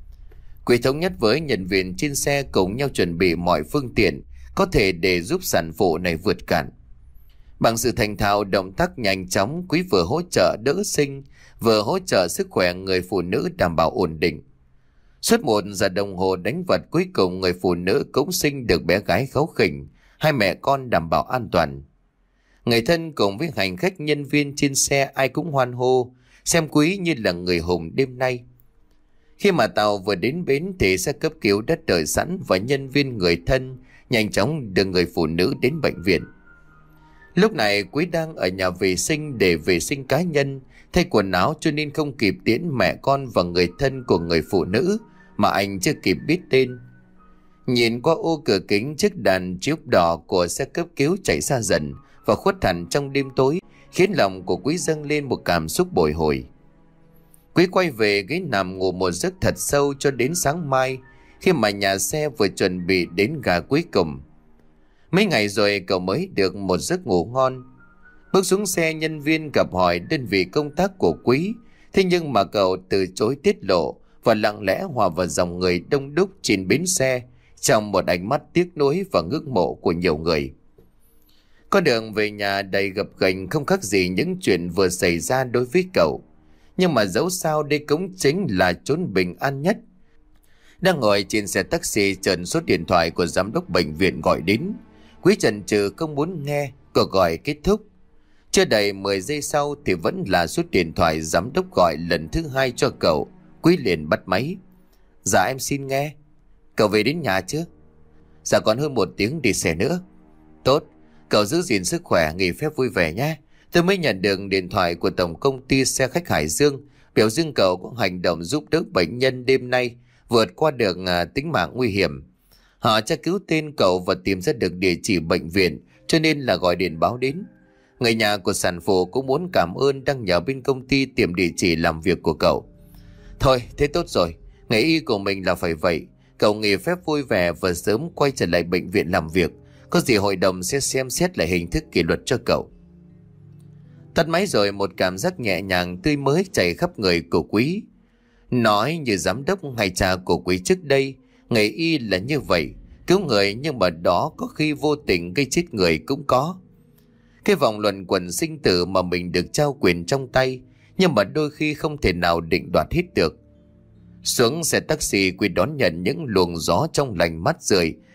Quý thống nhất với nhân viên trên xe cùng nhau chuẩn bị mọi phương tiện có thể để giúp sản phụ này vượt cản. Bằng sự thành thạo động tác nhanh chóng, Quý vừa hỗ trợ đỡ sinh, vừa hỗ trợ sức khỏe người phụ nữ đảm bảo ổn định. Suốt một giờ đồng hồ đánh vật, cuối cùng người phụ nữ cũng sinh được bé gái kháu khỉnh, hai mẹ con đảm bảo an toàn. Người thân cùng với hành khách nhân viên trên xe ai cũng hoan hô, xem Quý như là người hùng đêm nay. Khi mà tàu vừa đến bến thì xe cấp cứu đã đợi sẵn và nhân viên người thân nhanh chóng đưa người phụ nữ đến bệnh viện. Lúc này Quý đang ở nhà vệ sinh để vệ sinh cá nhân, thay quần áo, cho nên không kịp tiễn mẹ con và người thân của người phụ nữ mà anh chưa kịp biết tên. Nhìn qua ô cửa kính, chiếc đèn chiếu đỏ của xe cấp cứu chạy xa dần và khuất hẳn trong đêm tối, khiến lòng của Quý dâng lên một cảm xúc bồi hồi. Quý quay về ghế nằm ngủ một giấc thật sâu cho đến sáng mai, khi mà nhà xe vừa chuẩn bị đến ga cuối cùng. Mấy ngày rồi cậu mới được một giấc ngủ ngon. Bước xuống xe, nhân viên gặp hỏi đơn vị công tác của Quý, thế nhưng mà cậu từ chối tiết lộ và lặng lẽ hòa vào dòng người đông đúc trên bến xe trong một ánh mắt tiếc nuối và ngưỡng mộ của nhiều người. Con đường về nhà đầy gập ghềnh, không khác gì những chuyện vừa xảy ra đối với cậu. Nhưng mà dẫu sao đây cũng chính là chốn bình an nhất. Đang ngồi trên xe taxi, chợt số điện thoại của giám đốc bệnh viện gọi đến. Quý chần chừ không muốn nghe, cuộc gọi kết thúc. Chưa đầy mười giây sau thì vẫn là số điện thoại giám đốc gọi lần thứ hai cho cậu. Quý liền bắt máy. Dạ em xin nghe. Cậu về đến nhà chưa? Dạ còn hơn một tiếng đi xe nữa. Tốt, cậu giữ gìn sức khỏe, nghỉ phép vui vẻ nhé. Tôi mới nhận được điện thoại của tổng công ty xe khách Hải Dương, biểu dương cậu có hành động giúp đỡ bệnh nhân đêm nay vượt qua được uh, tính mạng nguy hiểm. Họ tra cứu tên cậu và tìm ra được địa chỉ bệnh viện, cho nên là gọi điện báo đến. Người nhà của sản phụ cũng muốn cảm ơn, đang nhờ bên công ty tìm địa chỉ làm việc của cậu. Thôi, thế tốt rồi, nghề y của mình là phải vậy. Cậu nghỉ phép vui vẻ và sớm quay trở lại bệnh viện làm việc. Có gì hội đồng sẽ xem xét lại hình thức kỷ luật cho cậu. Tắt máy rồi, một cảm giác nhẹ nhàng tươi mới chảy khắp người của Quý. Nói như giám đốc hay cha của Quý trước đây, nghề y là như vậy, cứu người nhưng mà đó có khi vô tình gây chết người cũng có. Cái vòng luẩn quẩn sinh tử mà mình được trao quyền trong tay, nhưng mà đôi khi không thể nào định đoạt hết được. Xuống xe taxi, Quý đón nhận những luồng gió trong lành mát rượi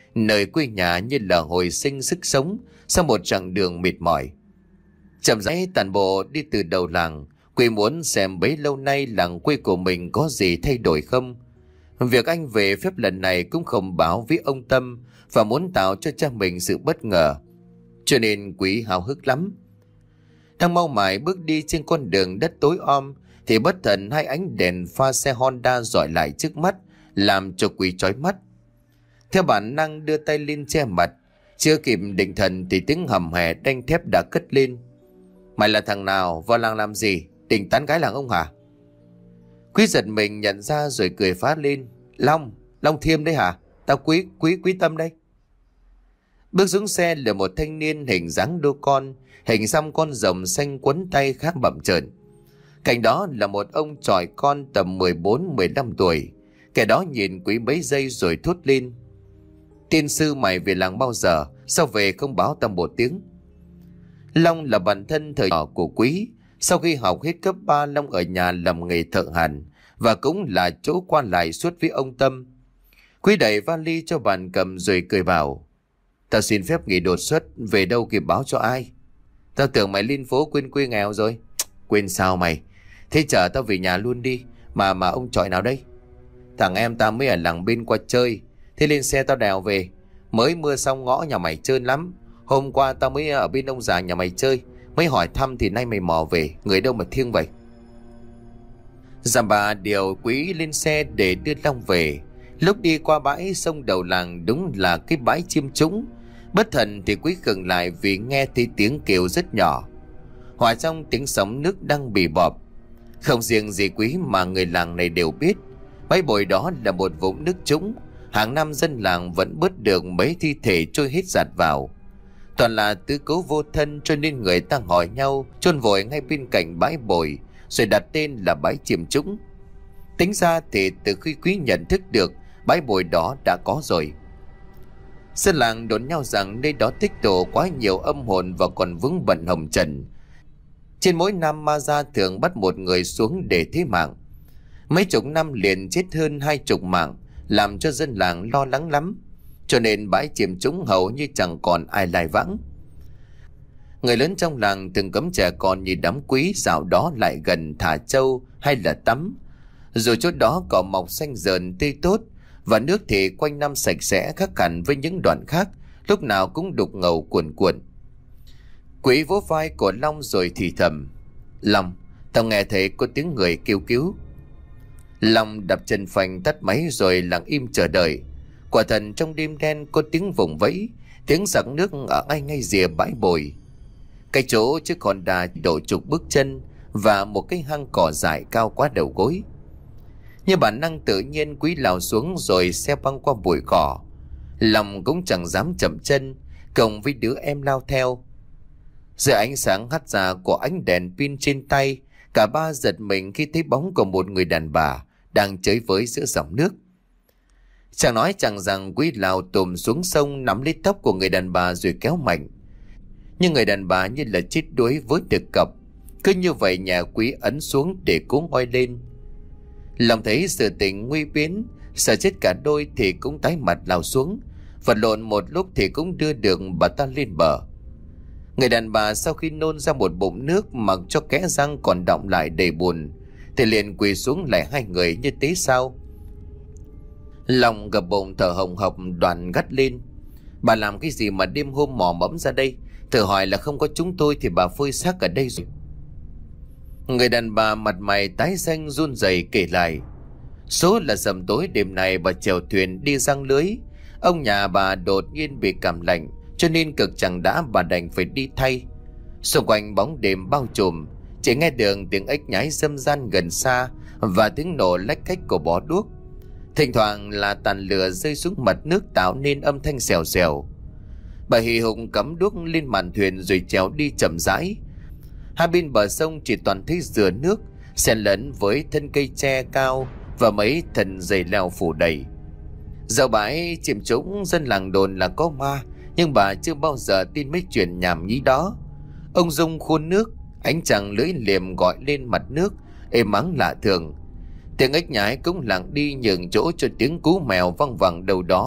nơi quê nhà như là hồi sinh sức sống sau một chặng đường mệt mỏi. Chậm rãi tản bộ đi từ đầu làng, Quý muốn xem bấy lâu nay làng quê của mình có gì thay đổi không. Việc anh về phép lần này cũng không báo với ông Tâm và muốn tạo cho cha mình sự bất ngờ, cho nên Quý háo hức lắm. Đang mau mải bước đi trên con đường đất tối om thì bất thần hai ánh đèn pha xe Honda dọi lại trước mắt, làm cho Quý chói mắt. Theo bản năng đưa tay lên che mặt, chưa kịp định thần thì tiếng hầm hè đanh thép đã cất lên. Mày là thằng nào, vào làng làm gì, định tán gái làng ông hả? Quý giật mình nhận ra rồi cười phá lên. Long, Long Thiêm đấy hả? Tao Quý, Quý, Quý Tâm đây. Bước xuống xe là một thanh niên hình dáng đô con, hình xăm con rồng xanh quấn tay khá bậm trợn. Cạnh đó là một ông chòi con tầm mười bốn mười lăm tuổi. Kẻ đó nhìn Quý mấy giây rồi thốt lên. Tiên sư mày về làng bao giờ, sao về không báo tao một tiếng? Long là bạn thân thời nhỏ của Quý. Sau khi học hết cấp ba, Long ở nhà làm nghề thợ hàn và cũng là chỗ qua lại suốt với ông Tâm. Quý đẩy vali cho bạn cầm rồi cười bảo. Tao xin phép nghỉ đột xuất, về đâu kịp báo cho ai. Tao tưởng mày lên phố quên quê nghèo rồi. Quên sao mày? Thế chở tao về nhà luôn đi. Mà mà ông chọi nào đây? Thằng em tao mới ở làng bên qua chơi. Thế lên xe tao đèo về. Mới mưa xong ngõ nhà mày trơn lắm. Hôm qua tao mới ở bên ông già nhà mày chơi, mới hỏi thăm thì nay mày mò về. Người đâu mà thiêng vậy? Dàm bà điều Quý lên xe để đưa Long về. Lúc đi qua bãi sông đầu làng đúng là cái bãi chim trũng. Bất thần thì Quý khựng lại vì nghe thấy tiếng kêu rất nhỏ, hòa trong tiếng sóng nước đang bì bọp. Không riêng gì Quý mà người làng này đều biết, bãi bồi đó là một vũng nước trũng. Hàng năm dân làng vẫn bớt được mấy thi thể trôi hết giạt vào. Toàn là tứ cố vô thân, cho nên người ta hỏi nhau chôn vội ngay bên cạnh bãi bồi, rồi đặt tên là bãi chim trũng. Tính ra thì từ khi Quý nhận thức được bãi bồi đó đã có rồi. Dân làng đồn nhau rằng nơi đó tích tụ quá nhiều âm hồn và còn vướng bận hồng trần. Trên mỗi năm ma gia thường bắt một người xuống để thế mạng. Mấy chục năm liền chết hơn hai chục mạng, làm cho dân làng lo lắng lắm. Cho nên bãi chim trũng hầu như chẳng còn ai lai vãng. Người lớn trong làng từng cấm trẻ con như đám Quý dạo đó lại gần thả trâu hay là tắm. Rồi chỗ đó cỏ mọc xanh rờn tươi tốt, và nước thì quanh năm sạch sẽ, khác hẳn với những đoạn khác lúc nào cũng đục ngầu cuồn cuộn. Quý vỗ vai của Long rồi thì thầm. Long, tao nghe thấy có tiếng người kêu cứu. Long đập chân phanh tắt máy rồi lặng im chờ đợi. Quả thần trong đêm đen có tiếng vùng vẫy, tiếng giặc nước ở ngay ngay rìa bãi bồi. Cái chỗ chiếc Honda đổ chục bước chân và một cái hang cỏ dại cao quá đầu gối. Như bản năng tự nhiên Quý lao xuống rồi xe băng qua bụi cỏ. Lòng cũng chẳng dám chậm chân, cộng với đứa em lao theo. Dưới ánh sáng hắt ra của ánh đèn pin trên tay, cả ba giật mình khi thấy bóng của một người đàn bà đang chơi với giữa dòng nước. Chẳng nói chẳng rằng Quý lao tùm xuống sông, nắm lấy tóc của người đàn bà rồi kéo mạnh. Nhưng người đàn bà như là chết đuối với được cọc. Cứ như vậy nhà Quý ấn xuống để cố ngoi lên. Lòng thấy sự tình nguy biến, sợ chết cả đôi thì cũng tái mặt lao xuống. Vật lộn một lúc thì cũng đưa được bà ta lên bờ. Người đàn bà sau khi nôn ra một bụng nước, mặc cho kẽ răng còn đọng lại đầy buồn, thì liền quỳ xuống lại hai người như thế sao. Lòng gập bụng thở hồng hộc, Đoàn gắt lên. Bà làm cái gì mà đêm hôm mò mẫm ra đây? Thử hỏi là không có chúng tôi thì bà phơi xác ở đây rồi. Người đàn bà mặt mày tái xanh run rẩy kể lại. Số là rằm tối đêm này bà chèo thuyền đi giăng lưới. Ông nhà bà đột nhiên bị cảm lạnh, cho nên cực chẳng đã bà đành phải đi thay. Xung quanh bóng đêm bao trùm, chỉ nghe được tiếng ếch nhái râm ran gần xa và tiếng nổ lách cách của bó đuốc. Thỉnh thoảng là tàn lửa rơi xuống mặt nước tạo nên âm thanh xèo xèo. Bà hì hục cắm đuốc lên màn thuyền rồi trèo đi chậm rãi. Hai bên bờ sông chỉ toàn thấy dừa nước xen lẫn với thân cây tre cao và mấy thân dây leo phủ đầy. Dạo bãi chìm trũng, dân làng đồn là có ma, nhưng bà chưa bao giờ tin mấy chuyện nhảm nhí đó. Ông Dung khuôn nước, ánh trăng lưỡi liềm gọi lên mặt nước êm ắng lạ thường. Tiếng ếch nhái cũng lặng đi nhường chỗ cho tiếng cú mèo văng vẳng đâu đó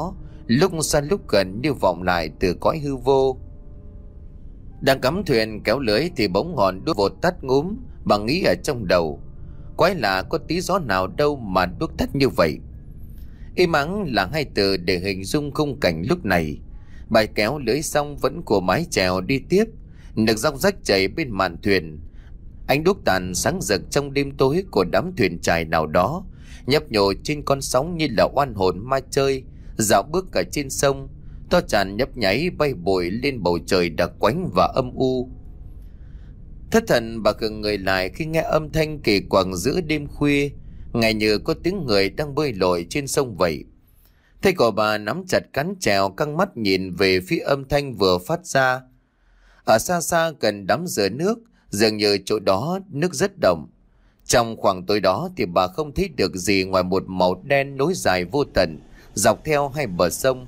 lúc xa lúc gần như vọng lại từ cõi hư vô. Đang cắm thuyền kéo lưới thì bỗng ngọn đuốc vụt tắt ngúm. Bà nghĩ ở trong đầu, quái lạ, có tí gió nào đâu mà đuốc tắt như vậy. Im ắng là hai từ để hình dung khung cảnh lúc này. Bà kéo lưới xong vẫn của mái chèo đi tiếp. Nước róc rách chảy bên mạn thuyền. Ánh đuốc tàn sáng rực trong đêm tối của đám thuyền chài nào đó, nhấp nhô trên con sóng như là oan hồn ma chơi dạo bước cả trên sông. To tràn nhấp nháy bay bội lên bầu trời đặc quánh và âm u. Thất thần bà khựng người lại khi nghe âm thanh kỳ quặc giữa đêm khuya, ngay như có tiếng người đang bơi lội trên sông vậy. Tay của bà nắm chặt cán chèo, căng mắt nhìn về phía âm thanh vừa phát ra. Ở xa xa gần đám rửa nước, dường như chỗ đó nước rất đậm. Trong khoảng tối đó thì bà không thấy được gì ngoài một màu đen nối dài vô tận dọc theo hai bờ sông.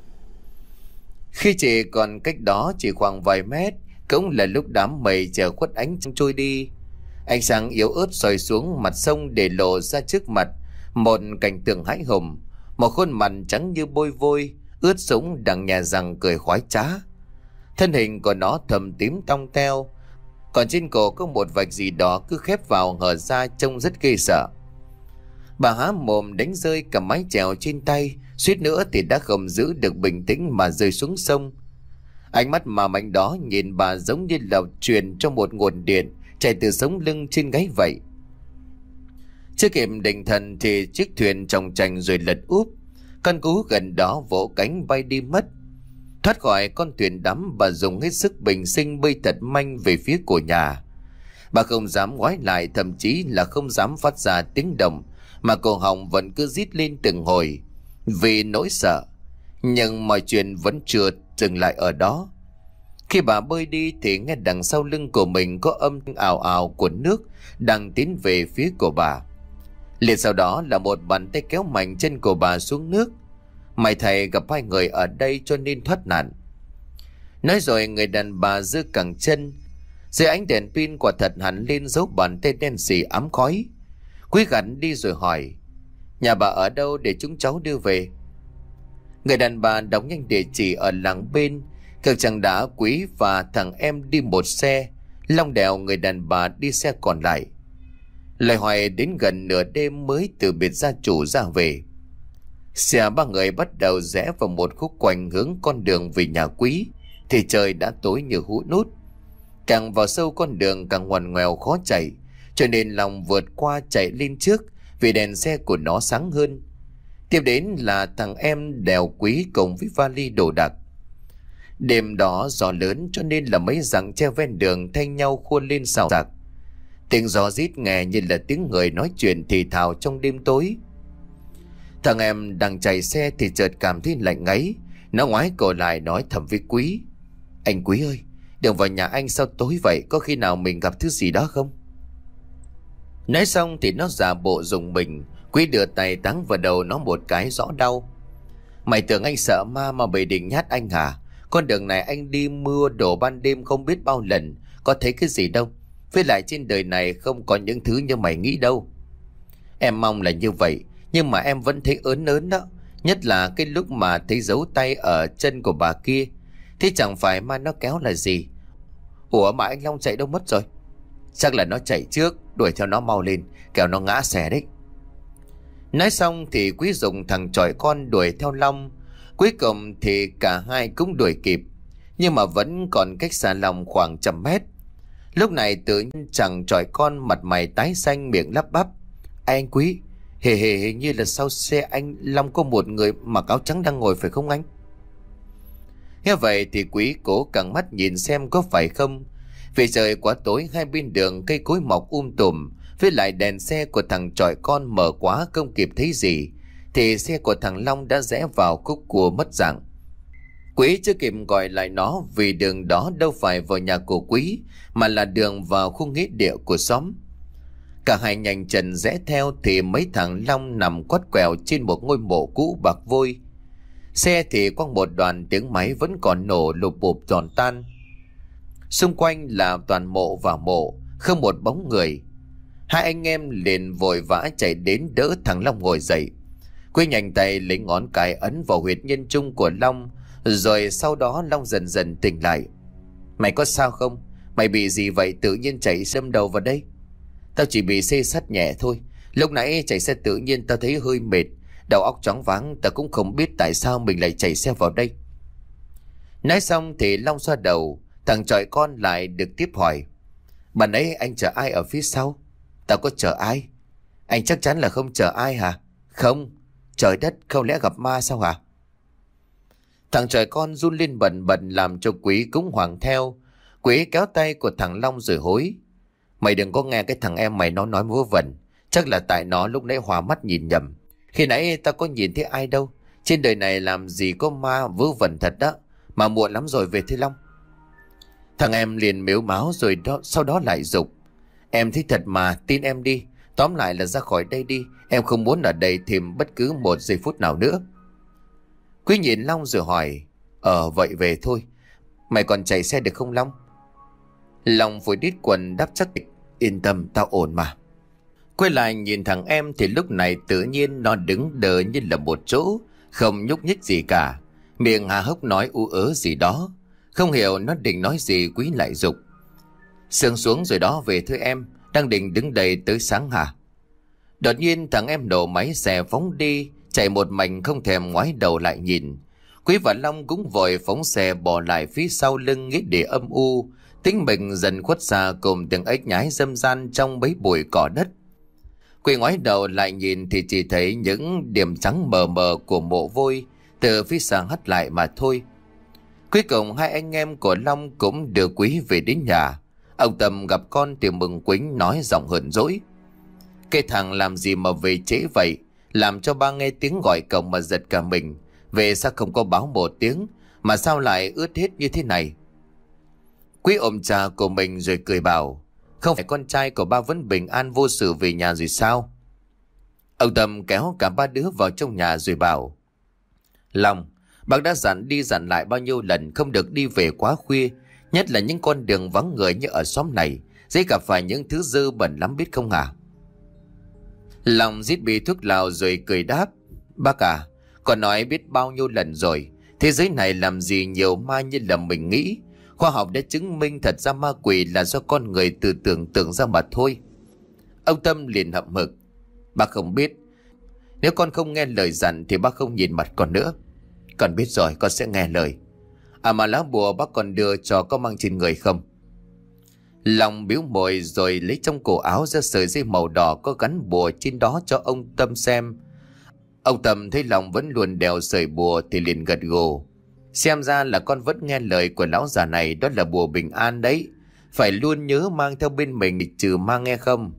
Khi chỉ còn cách đó chỉ khoảng vài mét, cũng là lúc đám mây chờ khuất ánh trôi đi. Ánh sáng yếu ớt soi xuống mặt sông để lộ ra trước mặt một cảnh tượng hãi hùng. Một khuôn mặt trắng như bôi vôi, ướt sũng đang nhè răng cười khoái trá. Thân hình của nó thầm tím tong teo, còn trên cổ có một vạch gì đó cứ khép vào hở ra trông rất ghê sợ. Bà há mồm đánh rơi cả mái chèo trên tay, suýt nữa thì đã không giữ được bình tĩnh mà rơi xuống sông. Ánh mắt mà mạnh đó nhìn bà giống như là truyền cho một nguồn điện chạy từ sống lưng trên gáy vậy. Chưa kịp định thần thì chiếc thuyền tròng trành rồi lật úp. Con cú gần đó vỗ cánh bay đi mất. Thoát khỏi con thuyền đắm, bà dùng hết sức bình sinh bơi thật manh về phía của nhà. Bà không dám ngoái lại, thậm chí là không dám phát ra tiếng động, mà cổ họng vẫn cứ rít lên từng hồi vì nỗi sợ. Nhưng mọi chuyện vẫn chưa dừng lại ở đó. Khi bà bơi đi thì nghe đằng sau lưng của mình có âm thanh ào ào của nước đang tiến về phía của bà. Liền sau đó là một bàn tay kéo mạnh chân của bà xuống nước. May thầy gặp hai người ở đây cho nên thoát nạn. Nói rồi người đàn bà giơ cẳng chân. Dưới ánh đèn pin quả thật hẳn lên dấu bàn tay đen xì ám khói. Quý gắn đi rồi hỏi: nhà bà ở đâu để chúng cháu đưa về? Người đàn bà đóng nhanh địa chỉ ở làng bên. Cực chẳng đã Quý và thằng em đi một xe, long đèo người đàn bà đi xe còn lại. Lời hỏi đến gần nửa đêm mới từ biệt gia chủ ra về. Xe ba người bắt đầu rẽ vào một khúc quanh hướng con đường về nhà Quý thì trời đã tối như hũ nút. Càng vào sâu con đường càng ngoằn ngoèo khó chạy, cho nên lòng vượt qua chạy lên trước vì đèn xe của nó sáng hơn. Tiếp đến là thằng em đèo Quý cùng với vali đồ đạc. Đêm đó gió lớn cho nên là mấy rặng tre ven đường thay nhau khuôn lên xào xạc. Tiếng gió rít nghe như là tiếng người nói chuyện thì thào trong đêm tối. Thằng em đang chạy xe thì chợt cảm thấy lạnh ngáy. Nó ngoái cổ lại nói thầm với Quý: anh Quý ơi, đừng vào nhà anh sao tối vậy, có khi nào mình gặp thứ gì đó không? Nói xong thì nó giả bộ rùng mình. Quý đưa tay táng vào đầu nó một cái rõ đau. Mày tưởng anh sợ ma mà bày định nhát anh hả? Con đường này anh đi mưa đổ ban đêm không biết bao lần, có thấy cái gì đâu. Với lại trên đời này không có những thứ như mày nghĩ đâu. Em mong là như vậy, nhưng mà em vẫn thấy ớn ớn đó. Nhất là cái lúc mà thấy dấu tay ở chân của bà kia. Thế chẳng phải ma nó kéo là gì? Ủa mà anh Long chạy đâu mất rồi? Chắc là nó chạy trước, đuổi theo nó mau lên, kẻo nó ngã xẻ đấy. Nói xong thì Quý dùng thằng chọi con đuổi theo Long. Cuối cùng thì cả hai cũng đuổi kịp, nhưng mà vẫn còn cách xa Long khoảng trăm mét. Lúc này tự nhiên thằng chọi con mặt mày tái xanh, miệng lắp bắp: anh Quý, hề hề hình như là sau xe anh Long có một người mặc áo trắng đang ngồi phải không anh? Nghe vậy thì Quý cố căng mắt nhìn xem có phải không. Vì trời quá tối, hai bên đường cây cối mọc um tùm, với lại đèn xe của thằng chọi con mở quá không kịp thấy gì, thì xe của thằng Long đã rẽ vào khúc cua mất dạng. Quý chưa kịp gọi lại nó vì đường đó đâu phải vào nhà của Quý, mà là đường vào khu nghĩa địa của xóm. Cả hai nhanh chân rẽ theo thì mấy thằng Long nằm quắt quẹo trên một ngôi mộ cũ bạc vôi. Xe thì qua một đoạn tiếng máy vẫn còn nổ lụp bụp giòn tan. Xung quanh là toàn mộ và mộ, không một bóng người. Hai anh em liền vội vã chạy đến đỡ thằng Long ngồi dậy. Quý nhanh tay lấy ngón cái ấn vào huyệt nhân trung của Long. Rồi sau đó Long dần dần tỉnh lại. Mày có sao không? Mày bị gì vậy tự nhiên chảy đâm đầu vào đây? Tao chỉ bị xê sắt nhẹ thôi. Lúc nãy chạy xe tự nhiên tao thấy hơi mệt, đầu óc choáng váng, tao cũng không biết tại sao mình lại chạy xe vào đây. Nói xong thì Long xoa đầu. Thằng chọi con lại được tiếp hỏi. Bà nãy anh chờ ai ở phía sau? Tao có chờ ai? Anh chắc chắn là không chờ ai hả? Không. Trời đất, không lẽ gặp ma sao hả? Thằng chọi con run lên bần bần làm cho Quý cũng hoảng theo. Quý kéo tay của thằng Long rồi hối. Mày đừng có nghe cái thằng em mày nó nói vớ vẩn. Chắc là tại nó lúc nãy hòa mắt nhìn nhầm. Khi nãy tao có nhìn thấy ai đâu. Trên đời này làm gì có ma, vớ vẩn thật đó. Mà muộn lắm rồi, về Thế Long. Thằng em liền mếu máo rồi đó, sau đó lại dục. Em thấy thật mà, tin em đi. Tóm lại là ra khỏi đây đi. Em không muốn ở đây thêm bất cứ một giây phút nào nữa. Quý nhìn Long rồi hỏi. Ờ vậy về thôi. Mày còn chạy xe được không Long? Long phủi đít quần đáp chắc. Yên tâm, tao ổn mà. Quay lại nhìn thằng em thì lúc này tự nhiên nó đứng đờ như là một chỗ, không nhúc nhích gì cả. Miệng há hốc nói ú ớ gì đó. Không hiểu nó định nói gì. Quý lại dục. Sương xuống rồi đó, về thôi em. Đang định đứng đây tới sáng hả? Đột nhiên thằng em nổ máy xe phóng đi, chạy một mạch không thèm ngoái đầu lại nhìn. Quý và Long cũng vội phóng xe bỏ lại phía sau lưng nghĩa địa âm u. Tính mình dần khuất xa cùng tiếng ếch nhái râm ran trong bấy bụi cỏ đất. Quý ngoái đầu lại nhìn thì chỉ thấy những điểm trắng mờ mờ của mộ vôi từ phía xa hắt lại mà thôi. Cuối cùng hai anh em của Long cũng đưa Quý về đến nhà. Ông Tâm gặp con thì mừng quính nói giọng hờn dỗi. Cái thằng làm gì mà về trễ vậy? Làm cho ba nghe tiếng gọi cổng mà giật cả mình. Về sao không có báo một tiếng, mà sao lại ướt hết như thế này? Quý ôm cha của mình rồi cười bảo. Không phải con trai của ba vẫn bình an vô sự về nhà rồi sao? Ông Tâm kéo cả ba đứa vào trong nhà rồi bảo. Long, bác đã dặn đi dặn lại bao nhiêu lần không được đi về quá khuya. Nhất là những con đường vắng người như ở xóm này, dễ gặp phải những thứ dơ bẩn lắm biết không hả? Long rít bị thuốc lào rồi cười đáp. Bác à, con nói biết bao nhiêu lần rồi. Thế giới này làm gì nhiều ma như là mình nghĩ. Khoa học đã chứng minh thật ra ma quỷ là do con người tự tưởng tượng ra mà thôi. Ông Tâm liền hậm hực. Bác không biết. Nếu con không nghe lời dặn thì bác không nhìn mặt con nữa. Con biết rồi, con sẽ nghe lời. À mà lá bùa bác còn đưa cho có mang trên người không? Long biếu môi rồi lấy trong cổ áo ra sợi dây màu đỏ có gắn bùa trên đó cho ông Tâm xem. Ông Tâm thấy Long vẫn luôn đeo sợi bùa thì liền gật gù. Xem ra là con vẫn nghe lời của lão già này, đó là bùa bình an đấy. Phải luôn nhớ mang theo bên mình trừ ma nghe không?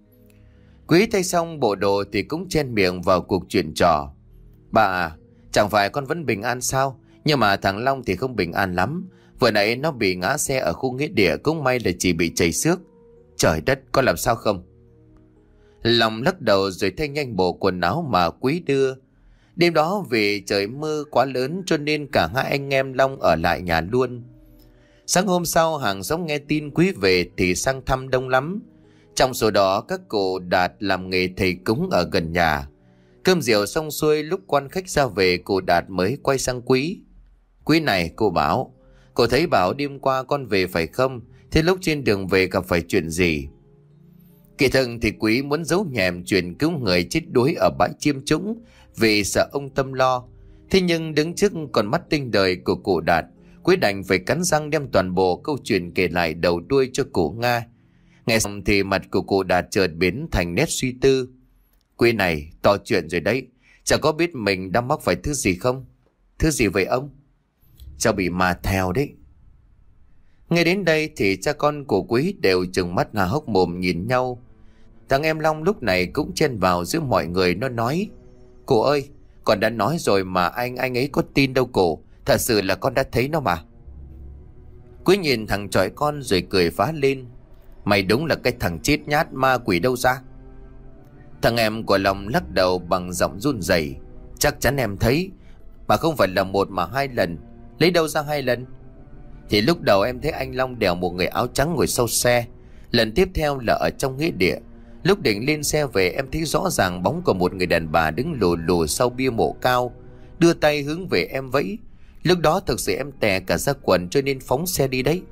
Quý thay xong bộ đồ thì cũng chen miệng vào cuộc chuyện trò. Bà à, chẳng phải con vẫn bình an sao? Nhưng mà thằng Long thì không bình an lắm. Vừa nãy nó bị ngã xe ở khu nghĩa địa, cũng may là chỉ bị chảy xước. Trời đất, con làm sao không? Long lắc đầu rồi thay nhanh bộ quần áo mà Quý đưa. Đêm đó vì trời mưa quá lớn cho nên cả hai anh em Long ở lại nhà luôn. Sáng hôm sau hàng xóm nghe tin Quý về thì sang thăm đông lắm. Trong số đó các cụ Đạt làm nghề thầy cúng ở gần nhà. Cơm rượu xong xuôi, lúc quan khách ra về, cụ Đạt mới quay sang Quý. Quý này, cô Bảo, cô thấy Bảo đêm qua con về phải không? Thế lúc trên đường về gặp phải chuyện gì? Kỳ thực thì Quý muốn giấu nhẹm chuyện cứu người chết đuối ở bãi chiêm trũng vì sợ ông Tâm lo. Thế nhưng đứng trước con mắt tinh đời của cụ Đạt, Quý đành phải cắn răng đem toàn bộ câu chuyện kể lại đầu đuôi cho cụ Nga. Nghe xong thì mặt của cụ Đạt chợt biến thành nét suy tư. Quý này, to chuyện rồi đấy. Cháu có biết mình đang mắc phải thứ gì không? Thứ gì vậy ông? Cháu bị ma theo đấy. Nghe đến đây thì cha con của Quý đều trừng mắt há hốc mồm nhìn nhau. Thằng em Long lúc này cũng chen vào giữa mọi người, nó nói. Cô ơi, con đã nói rồi mà anh anh ấy có tin đâu cô. Thật sự là con đã thấy nó mà. Quý nhìn thằng chọi con rồi cười phá lên. Mày đúng là cái thằng chết nhát, ma quỷ đâu ra? Thằng em của Long lắc đầu bằng giọng run rẩy. Chắc chắn em thấy, mà không phải là một mà hai lần. Lấy đâu ra hai lần? Thì lúc đầu em thấy anh Long đèo một người áo trắng ngồi sau xe. Lần tiếp theo là ở trong nghĩa địa. Lúc định lên xe về, em thấy rõ ràng bóng của một người đàn bà đứng lù lù sau bia mộ cao, đưa tay hướng về em vẫy. Lúc đó thực sự em tè cả ra quần cho nên phóng xe đi đấy.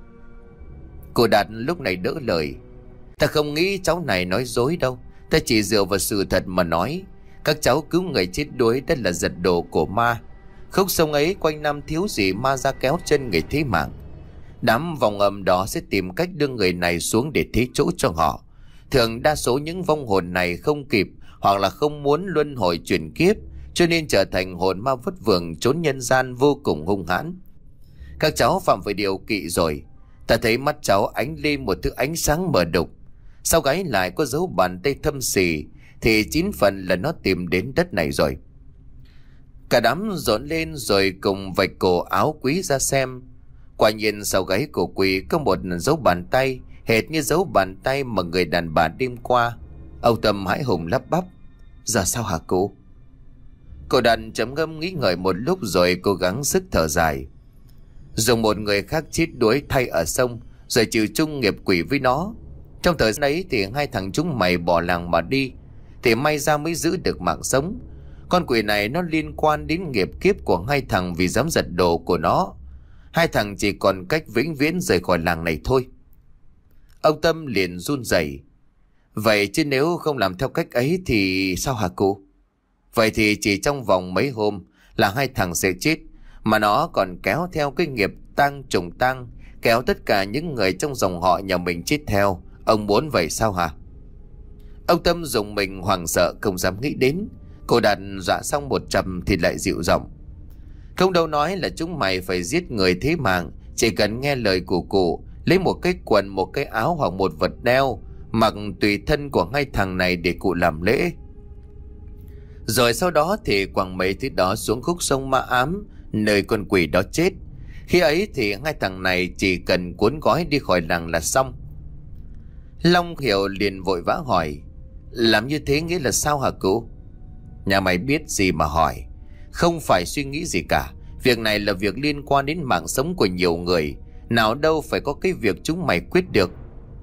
Cô Đạt lúc này đỡ lời. Ta không nghĩ cháu này nói dối đâu. Ta chỉ dựa vào sự thật mà nói. Các cháu cứu người chết đuối đó là giật đồ của ma. Khúc sông ấy quanh năm thiếu gì ma ra kéo chân người thế mạng. Đám vòng ầm đó sẽ tìm cách đưa người này xuống để thế chỗ cho họ. Thường đa số những vong hồn này không kịp hoặc là không muốn luân hồi chuyển kiếp, cho nên trở thành hồn ma vất vưởng trốn nhân gian vô cùng hung hãn. Các cháu phạm phải điều kỵ rồi. Ta thấy mắt cháu ánh lên một thứ ánh sáng mờ đục. Sau gáy lại có dấu bàn tay thâm xì, thì chín phần là nó tìm đến đất này rồi. Cả đám dọn lên rồi cùng vạch cổ áo Quý ra xem. Quả nhiên sau gáy của Quý có một dấu bàn tay, hệt như dấu bàn tay mà người đàn bà đêm qua. Ông Tâm hãi hùng lắp bắp. Giờ sao hả cô? Cô Đàn chấm ngâm nghĩ ngợi một lúc rồi cố gắng sức thở dài. Dùng một người khác chết đuối thay ở sông, rồi chịu chung nghiệp quỷ với nó. Trong thời gian ấy thì hai thằng chúng mày bỏ làng mà đi, thì may ra mới giữ được mạng sống. Con quỷ này nó liên quan đến nghiệp kiếp của hai thằng vì dám giật đồ của nó. Hai thằng chỉ còn cách vĩnh viễn rời khỏi làng này thôi. Ông Tâm liền run rẩy. Vậy chứ nếu không làm theo cách ấy thì sao hả cô? Vậy thì chỉ trong vòng mấy hôm là hai thằng sẽ chết, mà nó còn kéo theo cái nghiệp tang trùng tang, kéo tất cả những người trong dòng họ nhà mình chết theo. Ông muốn vậy sao hả? Ông Tâm dùng mình hoảng sợ không dám nghĩ đến. Cô Đạt dọa xong một trầm thì lại dịu giọng. Không đâu nói là chúng mày phải giết người thế mạng. Chỉ cần nghe lời của cụ, lấy một cái quần, một cái áo hoặc một vật đeo, mặc tùy thân của hai thằng này để cụ làm lễ. Rồi sau đó thì quẳng mấy thứ đó xuống khúc sông ma ám, nơi con quỷ đó chết. Khi ấy thì hai thằng này chỉ cần cuốn gói đi khỏi làng là xong. Long hiểu liền vội vã hỏi. Làm như thế nghĩa là sao hả cụ? Nhà mày biết gì mà hỏi? Không phải suy nghĩ gì cả. Việc này là việc liên quan đến mạng sống của nhiều người, nào đâu phải có cái việc chúng mày quyết được.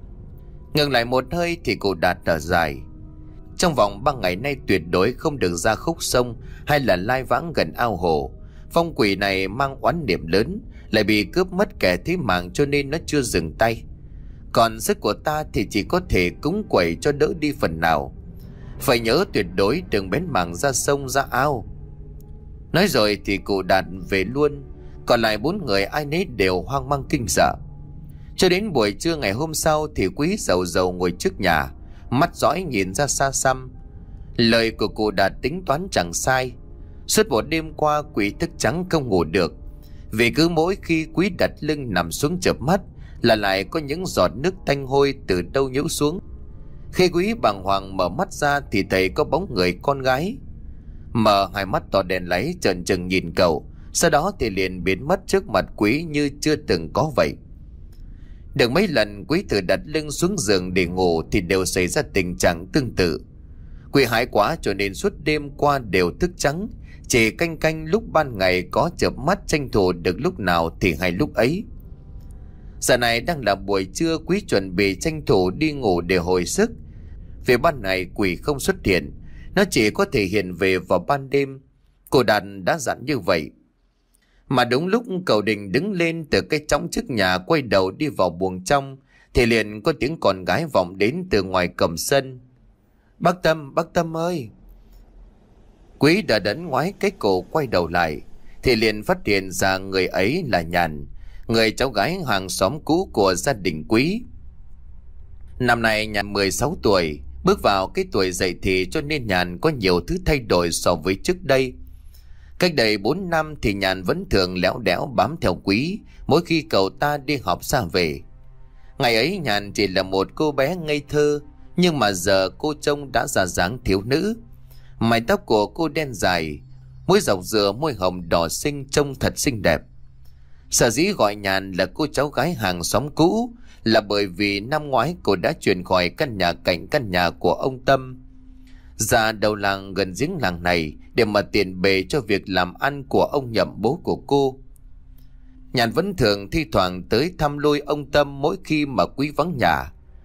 Ngừng lại một hơi thì cụ Đạt thở dài. Trong vòng ba ngày nay tuyệt đối không được ra khúc sông hay là lai vãng gần ao hồ. Phong quỷ này mang oán niệm lớn, lại bị cướp mất kẻ thế mạng cho nên nó chưa dừng tay. Còn sức của ta thì chỉ có thể cúng quẩy cho đỡ đi phần nào. Phải nhớ tuyệt đối đừng bén mảng ra sông ra ao. Nói rồi thì cụ Đạt về luôn. Còn lại bốn người ai nấy đều hoang mang kinh sợ. Cho đến buổi trưa ngày hôm sau thì Quý Dầu Dầu ngồi trước nhà, mắt dõi nhìn ra xa xăm. Lời của cụ Đạt tính toán chẳng sai. Suốt một đêm qua Quý thức trắng không ngủ được, vì cứ mỗi khi Quý đặt lưng nằm xuống chợp mắt là lại có những giọt nước tanh hôi từ đâu nhễu xuống. Khi Quý bàng hoàng mở mắt ra thì thấy có bóng người con gái. Mở hai mắt to đen láy trợn trừng nhìn cậu, sau đó thì liền biến mất trước mặt Quý như chưa từng có vậy. Được mấy lần Quý thử đặt lưng xuống giường để ngủ thì đều xảy ra tình trạng tương tự. Quý hãi quá cho nên suốt đêm qua đều thức trắng, chỉ canh canh lúc ban ngày có chợp mắt tranh thủ được lúc nào thì hay lúc ấy. Giờ này đang là buổi trưa, Quý chuẩn bị tranh thủ đi ngủ để hồi sức. Vì ban ngày quỷ không xuất hiện, nó chỉ có thể hiện về vào ban đêm. Cô Đạt đã dặn như vậy. Mà đúng lúc cậu định đứng lên từ cái chõng trước nhà quay đầu đi vào buồng trong thì liền có tiếng con gái vọng đến từ ngoài cổng sân. Bác Tâm, bác Tâm ơi! Quý đã đấn ngoái cái cổ quay đầu lại thì liền phát hiện ra người ấy là Nhàn, người cháu gái hàng xóm cũ của gia đình Quý. Năm nay Nhàn mười sáu tuổi, bước vào cái tuổi dậy thì cho nên Nhàn có nhiều thứ thay đổi so với trước đây. Cách đây bốn năm thì Nhàn vẫn thường léo đéo bám theo Quý mỗi khi cậu ta đi học xa về. Ngày ấy Nhàn chỉ là một cô bé ngây thơ, nhưng mà giờ cô trông đã ra dáng thiếu nữ. Mái tóc của cô đen dài, môi dọc dừa môi hồng đỏ xinh trông thật xinh đẹp. Sở dĩ gọi Nhàn là cô cháu gái hàng xóm cũ là bởi vì năm ngoái cô đã chuyển khỏi căn nhà cạnh căn nhà của ông Tâm ra đầu làng gần giếng làng này để mà tiền bề cho việc làm ăn của ông Nhậm, bố của cô. Nhàn vẫn thường thi thoảng tới thăm lui ông Tâm mỗi khi mà Quý vắng nhà.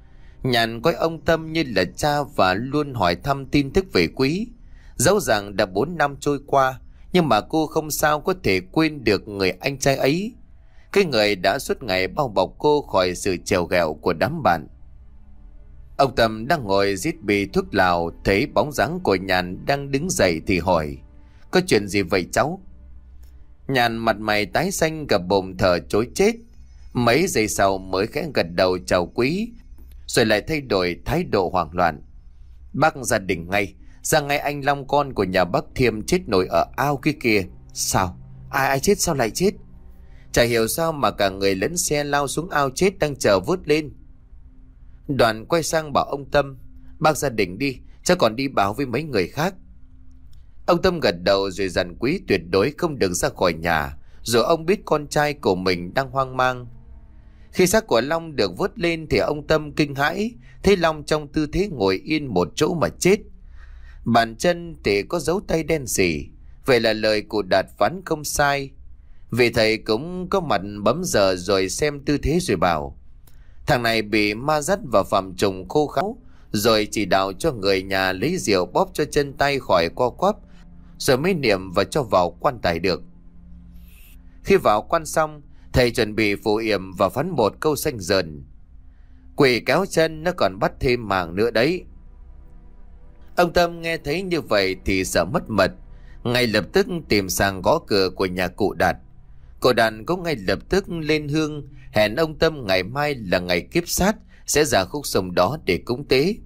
Nhàn coi ông Tâm như là cha và luôn hỏi thăm tin tức về Quý. Dẫu rằng đã bốn năm trôi qua, nhưng mà cô không sao có thể quên được người anh trai ấy, cái người đã suốt ngày bao bọc cô khỏi sự trèo ghẹo của đám bạn. Ông Tâm đang ngồi rít bì thuốc lào, thấy bóng dáng của Nhàn đang đứng dậy thì hỏi: có chuyện gì vậy cháu? Nhàn mặt mày tái xanh, gặp bụng thở chối chết. Mấy giây sau mới khẽ gật đầu chào Quý, rồi lại thay đổi thái độ hoảng loạn. Bác gia đình ngay, ra ngay anh Long con của nhà bác Thiêm chết nổi ở ao kia kìa. Sao? Ai ai chết, sao lại chết? Chả hiểu sao mà cả người lẫn xe lao xuống ao chết đang chờ vớt lên. Đoàn quay sang bảo ông Tâm: bác gia đình đi, chắc còn đi báo với mấy người khác. Ông Tâm gật đầu rồi dặn Quý tuyệt đối không được ra khỏi nhà, rồi ông biết con trai của mình đang hoang mang. Khi xác của Long được vớt lên thì ông Tâm kinh hãi, thấy Long trong tư thế ngồi yên một chỗ mà chết. Bàn chân thì có dấu tay đen sì. Vậy là lời của Đạt phán không sai. Vì thầy cũng có mặt bấm giờ rồi xem tư thế rồi bảo: thằng này bị ma dắt và phạm trùng khô kháo, rồi chỉ đạo cho người nhà lấy rượu bóp cho chân tay khỏi co quắp, rồi mới niệm và cho vào quan tài được. Khi vào quan xong, thầy chuẩn bị phù yểm và phán một câu xanh dờn: quỷ kéo chân nó còn bắt thêm màng nữa đấy. Ông Tâm nghe thấy như vậy thì sợ mất mật, ngay lập tức tìm sang gõ cửa của nhà cụ Đạt. Cụ Đạt cũng ngay lập tức lên hương hẹn ông Tâm ngày mai là ngày kiếp sát sẽ ra khúc sông đó để cúng tế.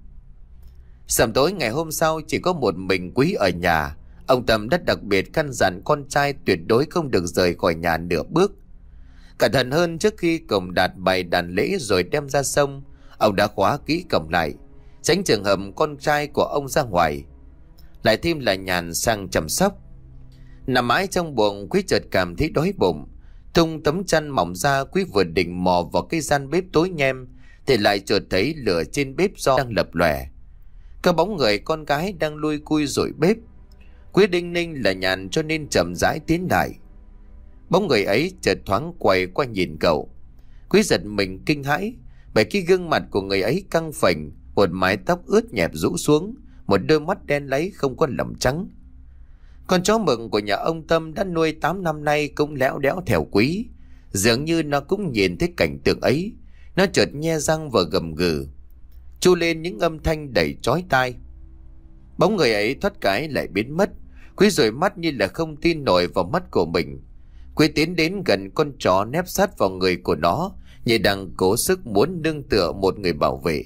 Sầm tối ngày hôm sau chỉ có một mình Quý ở nhà. Ông Tâm đã đặc biệt căn dặn con trai tuyệt đối không được rời khỏi nhà nửa bước. Cẩn thận hơn, trước khi cổng Đạt bày đàn lễ rồi đem ra sông, ông đã khóa kỹ cổng lại, tránh trường hợp con trai của ông ra ngoài. Lại thêm là Nhàn sang chăm sóc. Nằm mãi trong buồng, Quý chợt cảm thấy đói bụng. Tung tấm chăn mỏng ra, Quý vừa định mò vào cái gian bếp tối nhem thì lại chợt thấy lửa trên bếp do đang lập lòe. Có bóng người con gái đang lui cui rủi bếp. Quý đinh ninh là Nhàn cho nên chậm rãi tiến lại. Bóng người ấy chợt thoáng quay qua nhìn cậu. Quý giật mình kinh hãi, bởi cái gương mặt của người ấy căng phành, một mái tóc ướt nhẹp rũ xuống, một đôi mắt đen láy không có lẫm trắng. Con chó mực của nhà ông Tâm đã nuôi tám năm nay cũng léo đéo theo Quý. Dường như nó cũng nhìn thấy cảnh tượng ấy. Nó chợt nhe răng và gầm gừ, chu lên những âm thanh đầy chói tai. Bóng người ấy thoát cái lại biến mất. Quý dụi mắt như là không tin nổi vào mắt của mình. Quý tiến đến gần con chó, nép sát vào người của nó, như đang cố sức muốn nương tựa một người bảo vệ.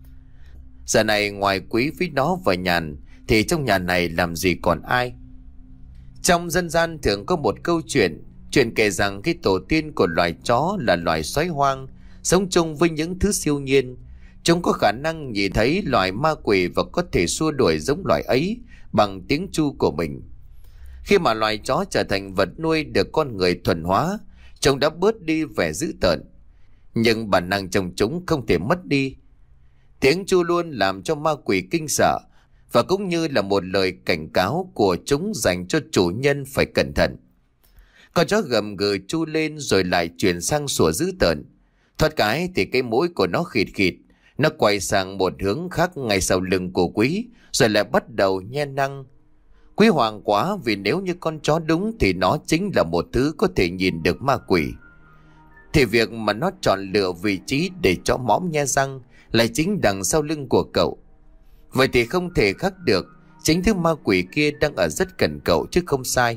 Giờ này ngoài Quý với nó và Nhàn thì trong nhà này làm gì còn ai. Trong dân gian thường có một câu chuyện, chuyện kể rằng cái tổ tiên của loài chó là loài sói hoang, sống chung với những thứ siêu nhiên. Chúng có khả năng nhìn thấy loài ma quỷ và có thể xua đuổi giống loài ấy bằng tiếng chu của mình. Khi mà loài chó trở thành vật nuôi được con người thuần hóa, chúng đã bớt đi vẻ dữ tợn, nhưng bản năng trong chúng không thể mất đi. Tiếng chu luôn làm cho ma quỷ kinh sợ, và cũng như là một lời cảnh cáo của chúng dành cho chủ nhân phải cẩn thận. Con chó gầm gừ chu lên rồi lại chuyển sang sủa dữ tợn. Thoát cái thì cái mũi của nó khịt khịt, nó quay sang một hướng khác ngay sau lưng của Quý, rồi lại bắt đầu nhe năng. Quý hoảng quá, vì nếu như con chó đúng thì nó chính là một thứ có thể nhìn được ma quỷ. Thì việc mà nó chọn lựa vị trí để chó mõm nhe răng lại chính đằng sau lưng của cậu. Vậy thì không thể khác được, chính thứ ma quỷ kia đang ở rất gần cậu chứ không sai.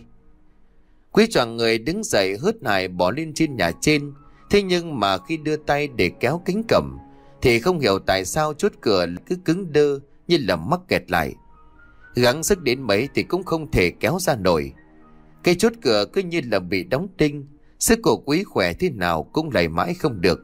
Quý choàng người đứng dậy hớt hải bỏ lên trên nhà trên. Thế nhưng mà khi đưa tay để kéo cánh cổng thì không hiểu tại sao chốt cửa cứ cứng đơ như là mắc kẹt lại. Gắng sức đến mấy thì cũng không thể kéo ra nổi. Cái chốt cửa cứ như là bị đóng đinh. Sức của Quý khỏe thế nào cũng lầy mãi không được.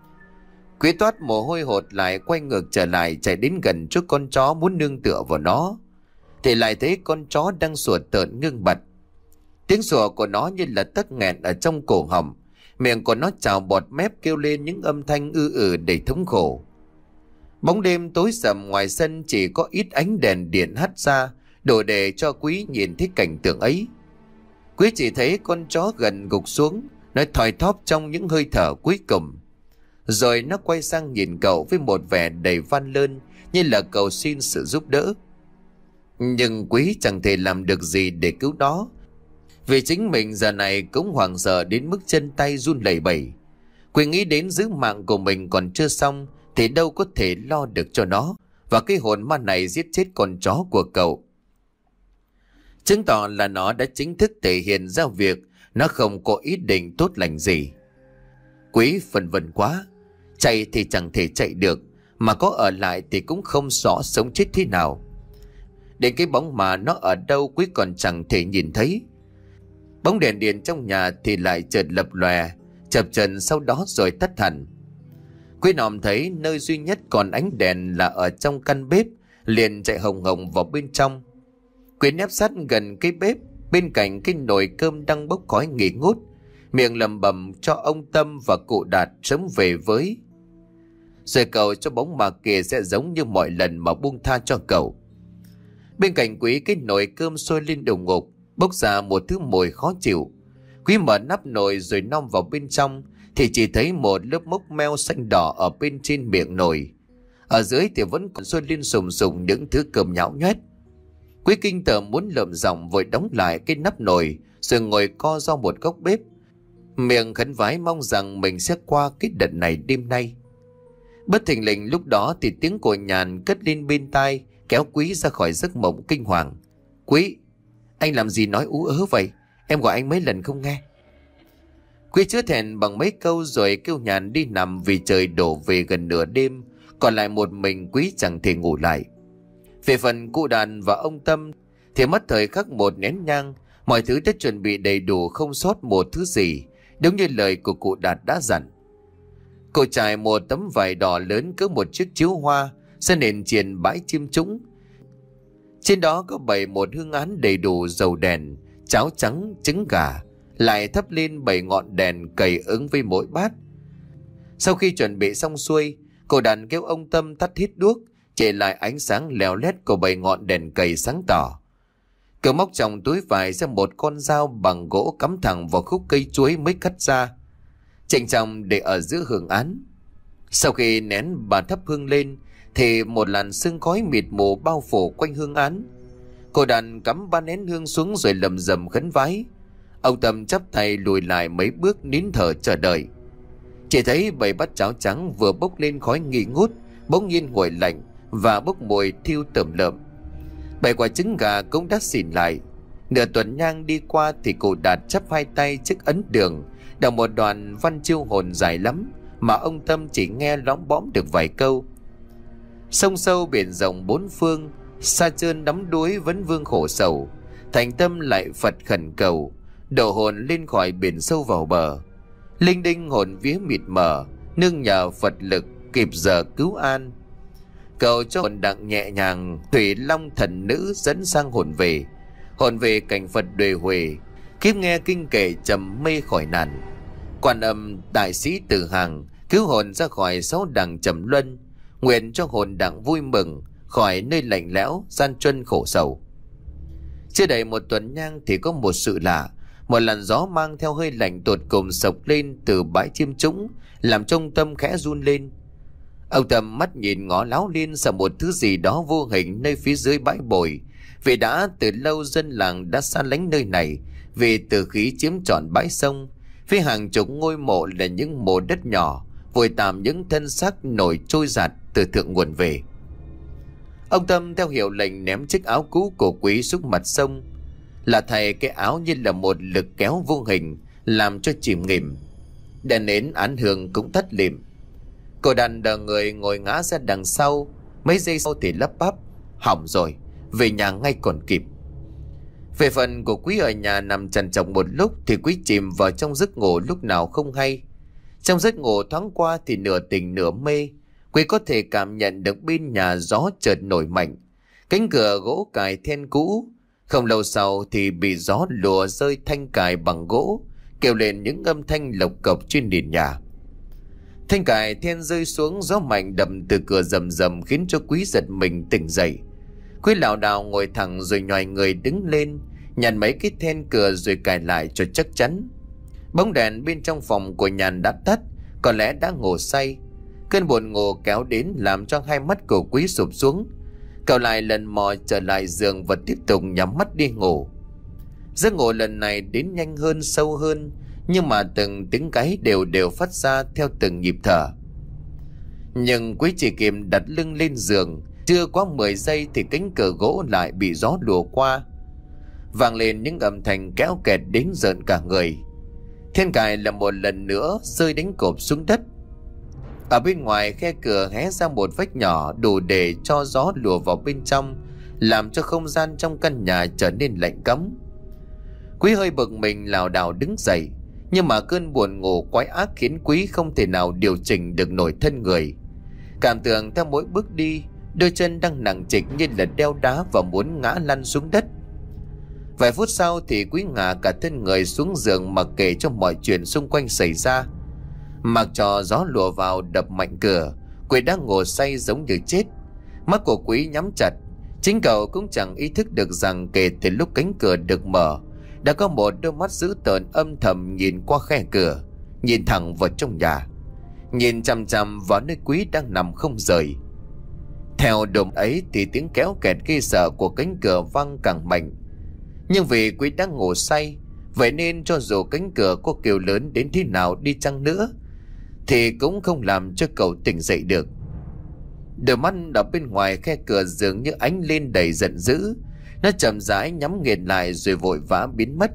Quý toát mồ hôi hột lại, quay ngược trở lại, chạy đến gần chỗ con chó muốn nương tựa vào nó, thì lại thấy con chó đang sủa tợn ngưng bặt. Tiếng sủa của nó như là tắc nghẹn ở trong cổ họng, miệng của nó trào bọt mép kêu lên những âm thanh ư ử đầy thống khổ. Bóng đêm tối sầm, ngoài sân chỉ có ít ánh đèn điện hắt ra, đủ để cho Quý nhìn thấy cảnh tượng ấy. Quý chỉ thấy con chó gần gục xuống, nó thoi thóp trong những hơi thở cuối cùng. Rồi nó quay sang nhìn cậu với một vẻ đầy van lơn, như là cầu xin sự giúp đỡ. Nhưng Quý chẳng thể làm được gì để cứu nó, vì chính mình giờ này cũng hoảng sợ đến mức chân tay run lẩy bẩy. Quý nghĩ đến giữ mạng của mình còn chưa xong thì đâu có thể lo được cho nó, và cái hồn ma này giết chết con chó của cậu, chứng tỏ là nó đã chính thức thể hiện ra việc nó không có ý định tốt lành gì. Quý phân vân quá, chạy thì chẳng thể chạy được, mà có ở lại thì cũng không rõ sống chết thế nào. Đến cái bóng mà nó ở đâu Quý còn chẳng thể nhìn thấy. Bóng đèn điện trong nhà thì lại chợt lập lòe, chập chờn, sau đó rồi tắt hẳn. Quý nòm thấy nơi duy nhất còn ánh đèn là ở trong căn bếp, liền chạy hồng hồng vào bên trong. Quý nép sát gần cái bếp, bên cạnh cái nồi cơm đang bốc khói nghi ngút, miệng lẩm bẩm cho ông Tâm và cụ Đạt sớm về với, rồi cầu cho bóng ma kia sẽ giống như mọi lần mà buông tha cho cậu. Bên cạnh Quý, cái nồi cơm sôi lên đùng ngục, bốc ra một thứ mùi khó chịu. Quý mở nắp nồi rồi nom vào bên trong thì chỉ thấy một lớp mốc meo xanh đỏ ở bên trên miệng nồi. Ở dưới thì vẫn còn sôi lên sùng sùng những thứ cơm nhão nhoét. Quý kinh tởm muốn lợm giọng vội đóng lại cái nắp nồi, rồi ngồi co ro một góc bếp, miệng khấn vái mong rằng mình sẽ qua cái đợt này đêm nay. Bất thình lình lúc đó thì tiếng của Nhàn cất lên bên tai, kéo Quý ra khỏi giấc mộng kinh hoàng. Quý, anh làm gì nói ú ớ vậy? Em gọi anh mấy lần không nghe. Quý chứa thẹn bằng mấy câu rồi kêu Nhàn đi nằm, vì trời đổ về gần nửa đêm, còn lại một mình Quý chẳng thể ngủ lại. Về phần cụ Đàn và ông Tâm thì mất thời khắc một nén nhang, mọi thứ đã chuẩn bị đầy đủ không sót một thứ gì, đúng như lời của cụ Đạt đã dặn. Cô trải một tấm vải đỏ lớn cỡ một chiếc chiếu hoa ra nền triền bãi chim trũng. Trên đó có bày một hương án đầy đủ dầu đèn, cháo trắng, trứng gà, lại thắp lên bảy ngọn đèn cầy ứng với mỗi bát. Sau khi chuẩn bị xong xuôi, cô Đàn kêu ông Tâm tắt hết đuốc, chỉ lại ánh sáng leo lét của bảy ngọn đèn cầy sáng tỏ. Cậu móc trong túi vải ra một con dao bằng gỗ cắm thẳng vào khúc cây chuối mới cắt ra, trịnh trọng để ở giữa hương án. Sau khi nén bà thắp hương lên thì một làn sương khói mịt mù bao phủ quanh hương án. Cô Đàn cắm ba nén hương xuống rồi lầm rầm khấn vái. Ông Tâm chắp tay lùi lại mấy bước nín thở chờ đợi. Chỉ thấy bảy bát cháo trắng vừa bốc lên khói nghi ngút bỗng nhiên nguội lạnh và bốc mùi thiêu tởm lợm. Bảy quả trứng gà cũng đã xỉn lại. Nửa tuần nhang đi qua thì cụ Đạt chắp hai tay trước ấn đường, đọc một đoạn văn chiêu hồn dài lắm mà ông Tâm chỉ nghe lõng bõm được vài câu. Sông sâu biển rộng bốn phương, xa trơn đắm đuối vẫn vương khổ sầu, thành tâm lại Phật khẩn cầu, độ hồn lên khỏi biển sâu vào bờ. Linh đinh hồn vía mịt mờ, nương nhờ Phật lực kịp giờ cứu an. Cầu cho hồn đặng nhẹ nhàng, thủy long thần nữ dẫn sang hồn về, hồn về cảnh Phật đời huệ, kiếp nghe kinh kệ trầm mê khỏi nạn. Quan âm đại sĩ từ hàng, cứu hồn ra khỏi sáu đằng trầm luân, nguyện cho hồn đặng vui mừng khỏi nơi lạnh lẽo gian truân khổ sầu. Chưa đầy một tuần nhang thì có một sự lạ, một làn gió mang theo hơi lạnh tột cùng sộc lên từ bãi chim trũng, làm trong Tâm khẽ run lên. Ông Tâm mắt nhìn ngó láo liên sợ một thứ gì đó vô hình nơi phía dưới bãi bồi, vì đã từ lâu dân làng đã xa lánh nơi này, vì từ khí chiếm trọn bãi sông, phía hàng chục ngôi mộ là những mộ đất nhỏ vùi tạm những thân xác nổi trôi giạt từ thượng nguồn về. Ông Tâm theo hiệu lệnh ném chiếc áo cũ của Quý xuống mặt sông. Là thầy cái áo như là một lực kéo vô hình làm cho chìm nghỉm. Đèn nến án hương cũng tắt lịm. Cô Đàn đờ người ngồi ngã ra đằng sau. Mấy giây sau thì lắp bắp: hỏng rồi, về nhà ngay còn kịp. Về phần của Quý ở nhà nằm trằn trọc một lúc thì Quý chìm vào trong giấc ngủ lúc nào không hay. Trong giấc ngủ thoáng qua thì nửa tỉnh nửa mê, Quý có thể cảm nhận được bên nhà gió chợt nổi mạnh, cánh cửa gỗ cài then cũ. Không lâu sau thì bị gió lùa rơi thanh cài bằng gỗ, kêu lên những âm thanh lộc cộc trên nền nhà. Thanh cài then rơi xuống, gió mạnh đập từ cửa rầm rầm khiến cho Quý giật mình tỉnh dậy. Quý lảo đảo ngồi thẳng rồi nhoài người đứng lên, nhặt mấy cái then cửa rồi cài lại cho chắc chắn. Bóng đèn bên trong phòng của Nhàn đã tắt, có lẽ đã ngủ say. Cơn buồn ngủ kéo đến làm cho hai mắt của Quý sụp xuống. Cậu lại lần mò trở lại giường và tiếp tục nhắm mắt đi ngủ. Giấc ngủ lần này đến nhanh hơn, sâu hơn, nhưng mà từng tiếng gáy đều đều phát ra theo từng nhịp thở. Nhưng Quý chỉ kịp đặt lưng lên giường, chưa quá mười giây thì cánh cửa gỗ lại bị gió lùa qua, vang lên những âm thanh kéo kẹt đến rợn cả người. Thiên cài là một lần nữa rơi đánh cộp xuống đất. Ở bên ngoài khe cửa hé ra một vách nhỏ đủ để cho gió lùa vào bên trong, làm cho không gian trong căn nhà trở nên lạnh cóng. Quý hơi bực mình lảo đảo đứng dậy, nhưng mà cơn buồn ngủ quái ác khiến Quý không thể nào điều chỉnh được nổi thân người. Cảm tưởng theo mỗi bước đi, đôi chân đang nặng trịch như là đeo đá và muốn ngã lăn xuống đất. Vài phút sau thì Quý ngả cả thân người xuống giường mặc kệ cho mọi chuyện xung quanh xảy ra. Mặc cho gió lùa vào đập mạnh cửa, Quý đang ngủ say giống như chết. Mắt của Quý nhắm chặt. Chính cậu cũng chẳng ý thức được rằng kể từ lúc cánh cửa được mở, đã có một đôi mắt dữ tợn âm thầm nhìn qua khe cửa, nhìn thẳng vào trong nhà, nhìn chằm chằm vào nơi Quý đang nằm không rời. Theo đồn ấy thì tiếng kéo kẹt ghê sợ của cánh cửa vang càng mạnh. Nhưng vì Quý đang ngủ say, vậy nên cho dù cánh cửa có kêu lớn đến thế nào đi chăng nữa thì cũng không làm cho cậu tỉnh dậy được. Đôi mắt ở bên ngoài khe cửa dường như ánh lên đầy giận dữ. Nó chậm rãi nhắm nghiền lại rồi vội vã biến mất.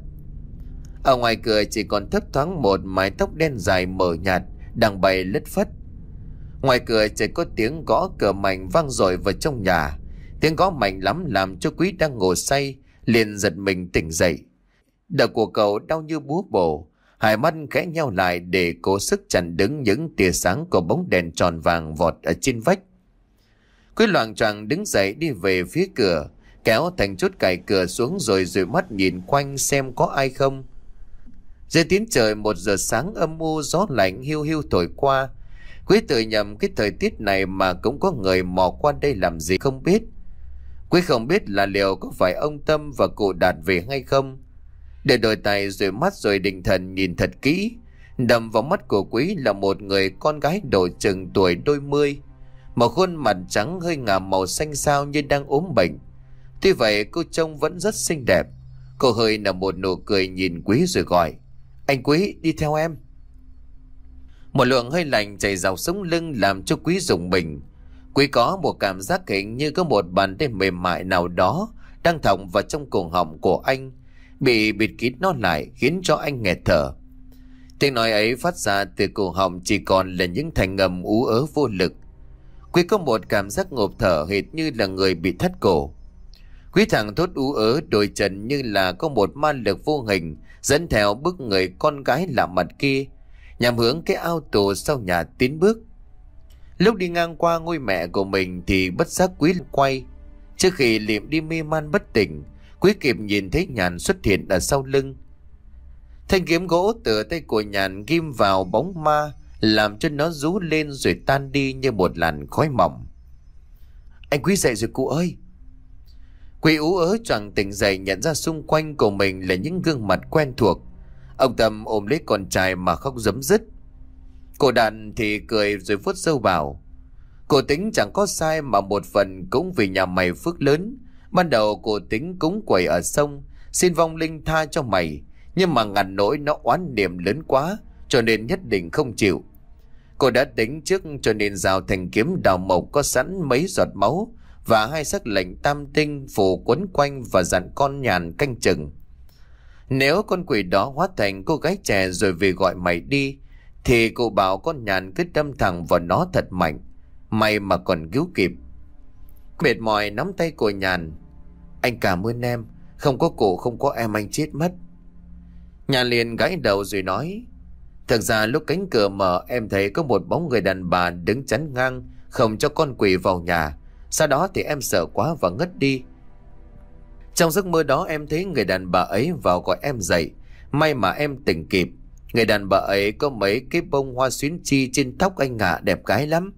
Ở ngoài cửa chỉ còn thấp thoáng một mái tóc đen dài mờ nhạt đang bay lất phất. Ngoài cửa chỉ có tiếng gõ cửa mạnh vang dội vào trong nhà. Tiếng gõ mạnh lắm làm cho Quý đang ngủ say liền giật mình tỉnh dậy. Đầu của cậu đau như búa bổ, hai mắt khẽ nheo lại để cố sức chặn đứng những tia sáng của bóng đèn tròn vàng vọt ở trên vách. Quý loạng choạng đứng dậy đi về phía cửa, kéo thành chốt cài cửa xuống rồi dụi mắt nhìn quanh xem có ai không. Dưới tiếng trời một giờ sáng âm u, gió lạnh hiu hiu thổi qua. Quý tự nhầm cái thời tiết này mà cũng có người mò qua đây làm gì không biết. Quý không biết là liệu có phải ông Tâm và cụ Đạt về hay không. Để đôi tay rồi mắt rồi định thần nhìn thật kỹ, đầm vào mắt của Quý là một người con gái độ chừng tuổi đôi mươi, một khuôn mặt trắng hơi ngả màu xanh xao như đang ốm bệnh. Tuy vậy cô trông vẫn rất xinh đẹp. Cô hơi nở một nụ cười nhìn Quý rồi gọi: "Anh Quý, đi theo em." Một luồng hơi lạnh chảy dọc sống lưng làm cho Quý rùng mình. Quý có một cảm giác hình như có một bàn tay mềm mại nào đó đang thòng vào trong cổ họng của anh, bị bịt kín nó lại khiến cho anh nghẹt thở. Tiếng nói ấy phát ra từ cổ họng chỉ còn là những thành ngầm ú ớ vô lực. Quý có một cảm giác ngộp thở hệt như là người bị thắt cổ. Quý thẳng thốt ú ớ, đôi chân như là có một ma lực vô hình dẫn theo bước người con gái lạ mặt kia, nhằm hướng cái ao tù sau nhà tiến bước. Lúc đi ngang qua ngôi mẹ của mình thì bất giác Quý quay. Trước khi liệm đi mê man bất tỉnh, Quý kịp nhìn thấy Nhàn xuất hiện ở sau lưng. Thanh kiếm gỗ từ tay của Nhàn ghim vào bóng ma, làm cho nó rú lên rồi tan đi như một làn khói mỏng. "Anh Quý dậy rồi cụ ơi." Quý ú ớ choàng tỉnh dậy, nhận ra xung quanh của mình là những gương mặt quen thuộc. Ông Tâm ôm lấy con trai mà khóc rấm rứt. Cô Đàn thì cười rồi vuốt râu bảo: "Cô tính chẳng có sai, mà một phần cũng vì nhà mày phước lớn. Ban đầu cô tính cúng quẩy ở sông, xin vong linh tha cho mày, nhưng mà ngàn nỗi nó oán niệm lớn quá, cho nên nhất định không chịu. Cô đã tính trước cho nên rào thành kiếm đào mộc có sẵn mấy giọt máu và hai sắc lệnh tam tinh phủ quấn quanh và dặn con Nhàn canh chừng. Nếu con quỷ đó hóa thành cô gái trẻ rồi về gọi mày đi, thì cô bảo con Nhàn cứ đâm thẳng vào nó thật mạnh. May mà còn cứu kịp." Mệt mỏi nắm tay của Nhàn: "Anh cảm ơn em, không có cụ không có em anh chết mất." Nhàn liền gãi đầu rồi nói: "Thực ra lúc cánh cửa mở em thấy có một bóng người đàn bà đứng chắn ngang, không cho con quỷ vào nhà. Sau đó thì em sợ quá và ngất đi. Trong giấc mơ đó em thấy người đàn bà ấy vào gọi em dậy. May mà em tỉnh kịp. Người đàn bà ấy có mấy cái bông hoa xuyến chi trên tóc anh ạ, đẹp gái lắm."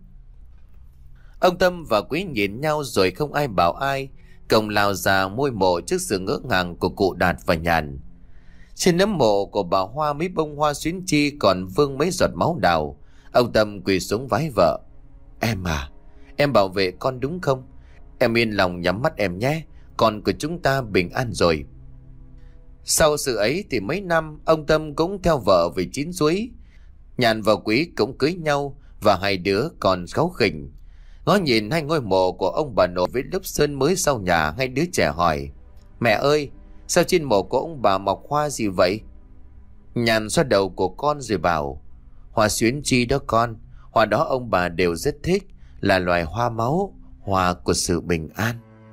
Ông Tâm và Quý nhìn nhau rồi không ai bảo ai, cùng lao ra môi mộ trước sự ngỡ ngàng của cụ Đạt và Nhàn. Trên nấm mộ của bà Hoa mấy bông hoa xuyến chi còn vương mấy giọt máu đào. Ông Tâm quỳ xuống vái vợ: Em à, em bảo vệ con đúng không? Em yên lòng nhắm mắt em nhé, con của chúng ta bình an rồi. Sau sự ấy thì mấy năm ông Tâm cũng theo vợ về Chín Suối. Nhàn và Quý cũng cưới nhau và hai đứa còn kháu khỉnh. Ngó nhìn hai ngôi mộ của ông bà nội với lớp sơn mới sau nhà, hai đứa trẻ hỏi: Mẹ ơi, sao trên mộ của ông bà mọc hoa gì vậy? Nhàn xoa đầu của con rồi bảo: Hoa xuyến chi đó con, hoa đó ông bà đều rất thích, là loài hoa máu, hoa của sự bình an.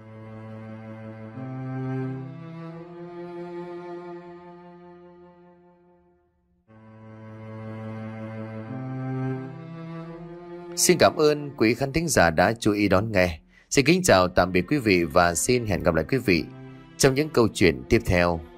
Xin cảm ơn quý khán thính giả đã chú ý đón nghe. Xin kính chào tạm biệt quý vị và xin hẹn gặp lại quý vị trong những câu chuyện tiếp theo.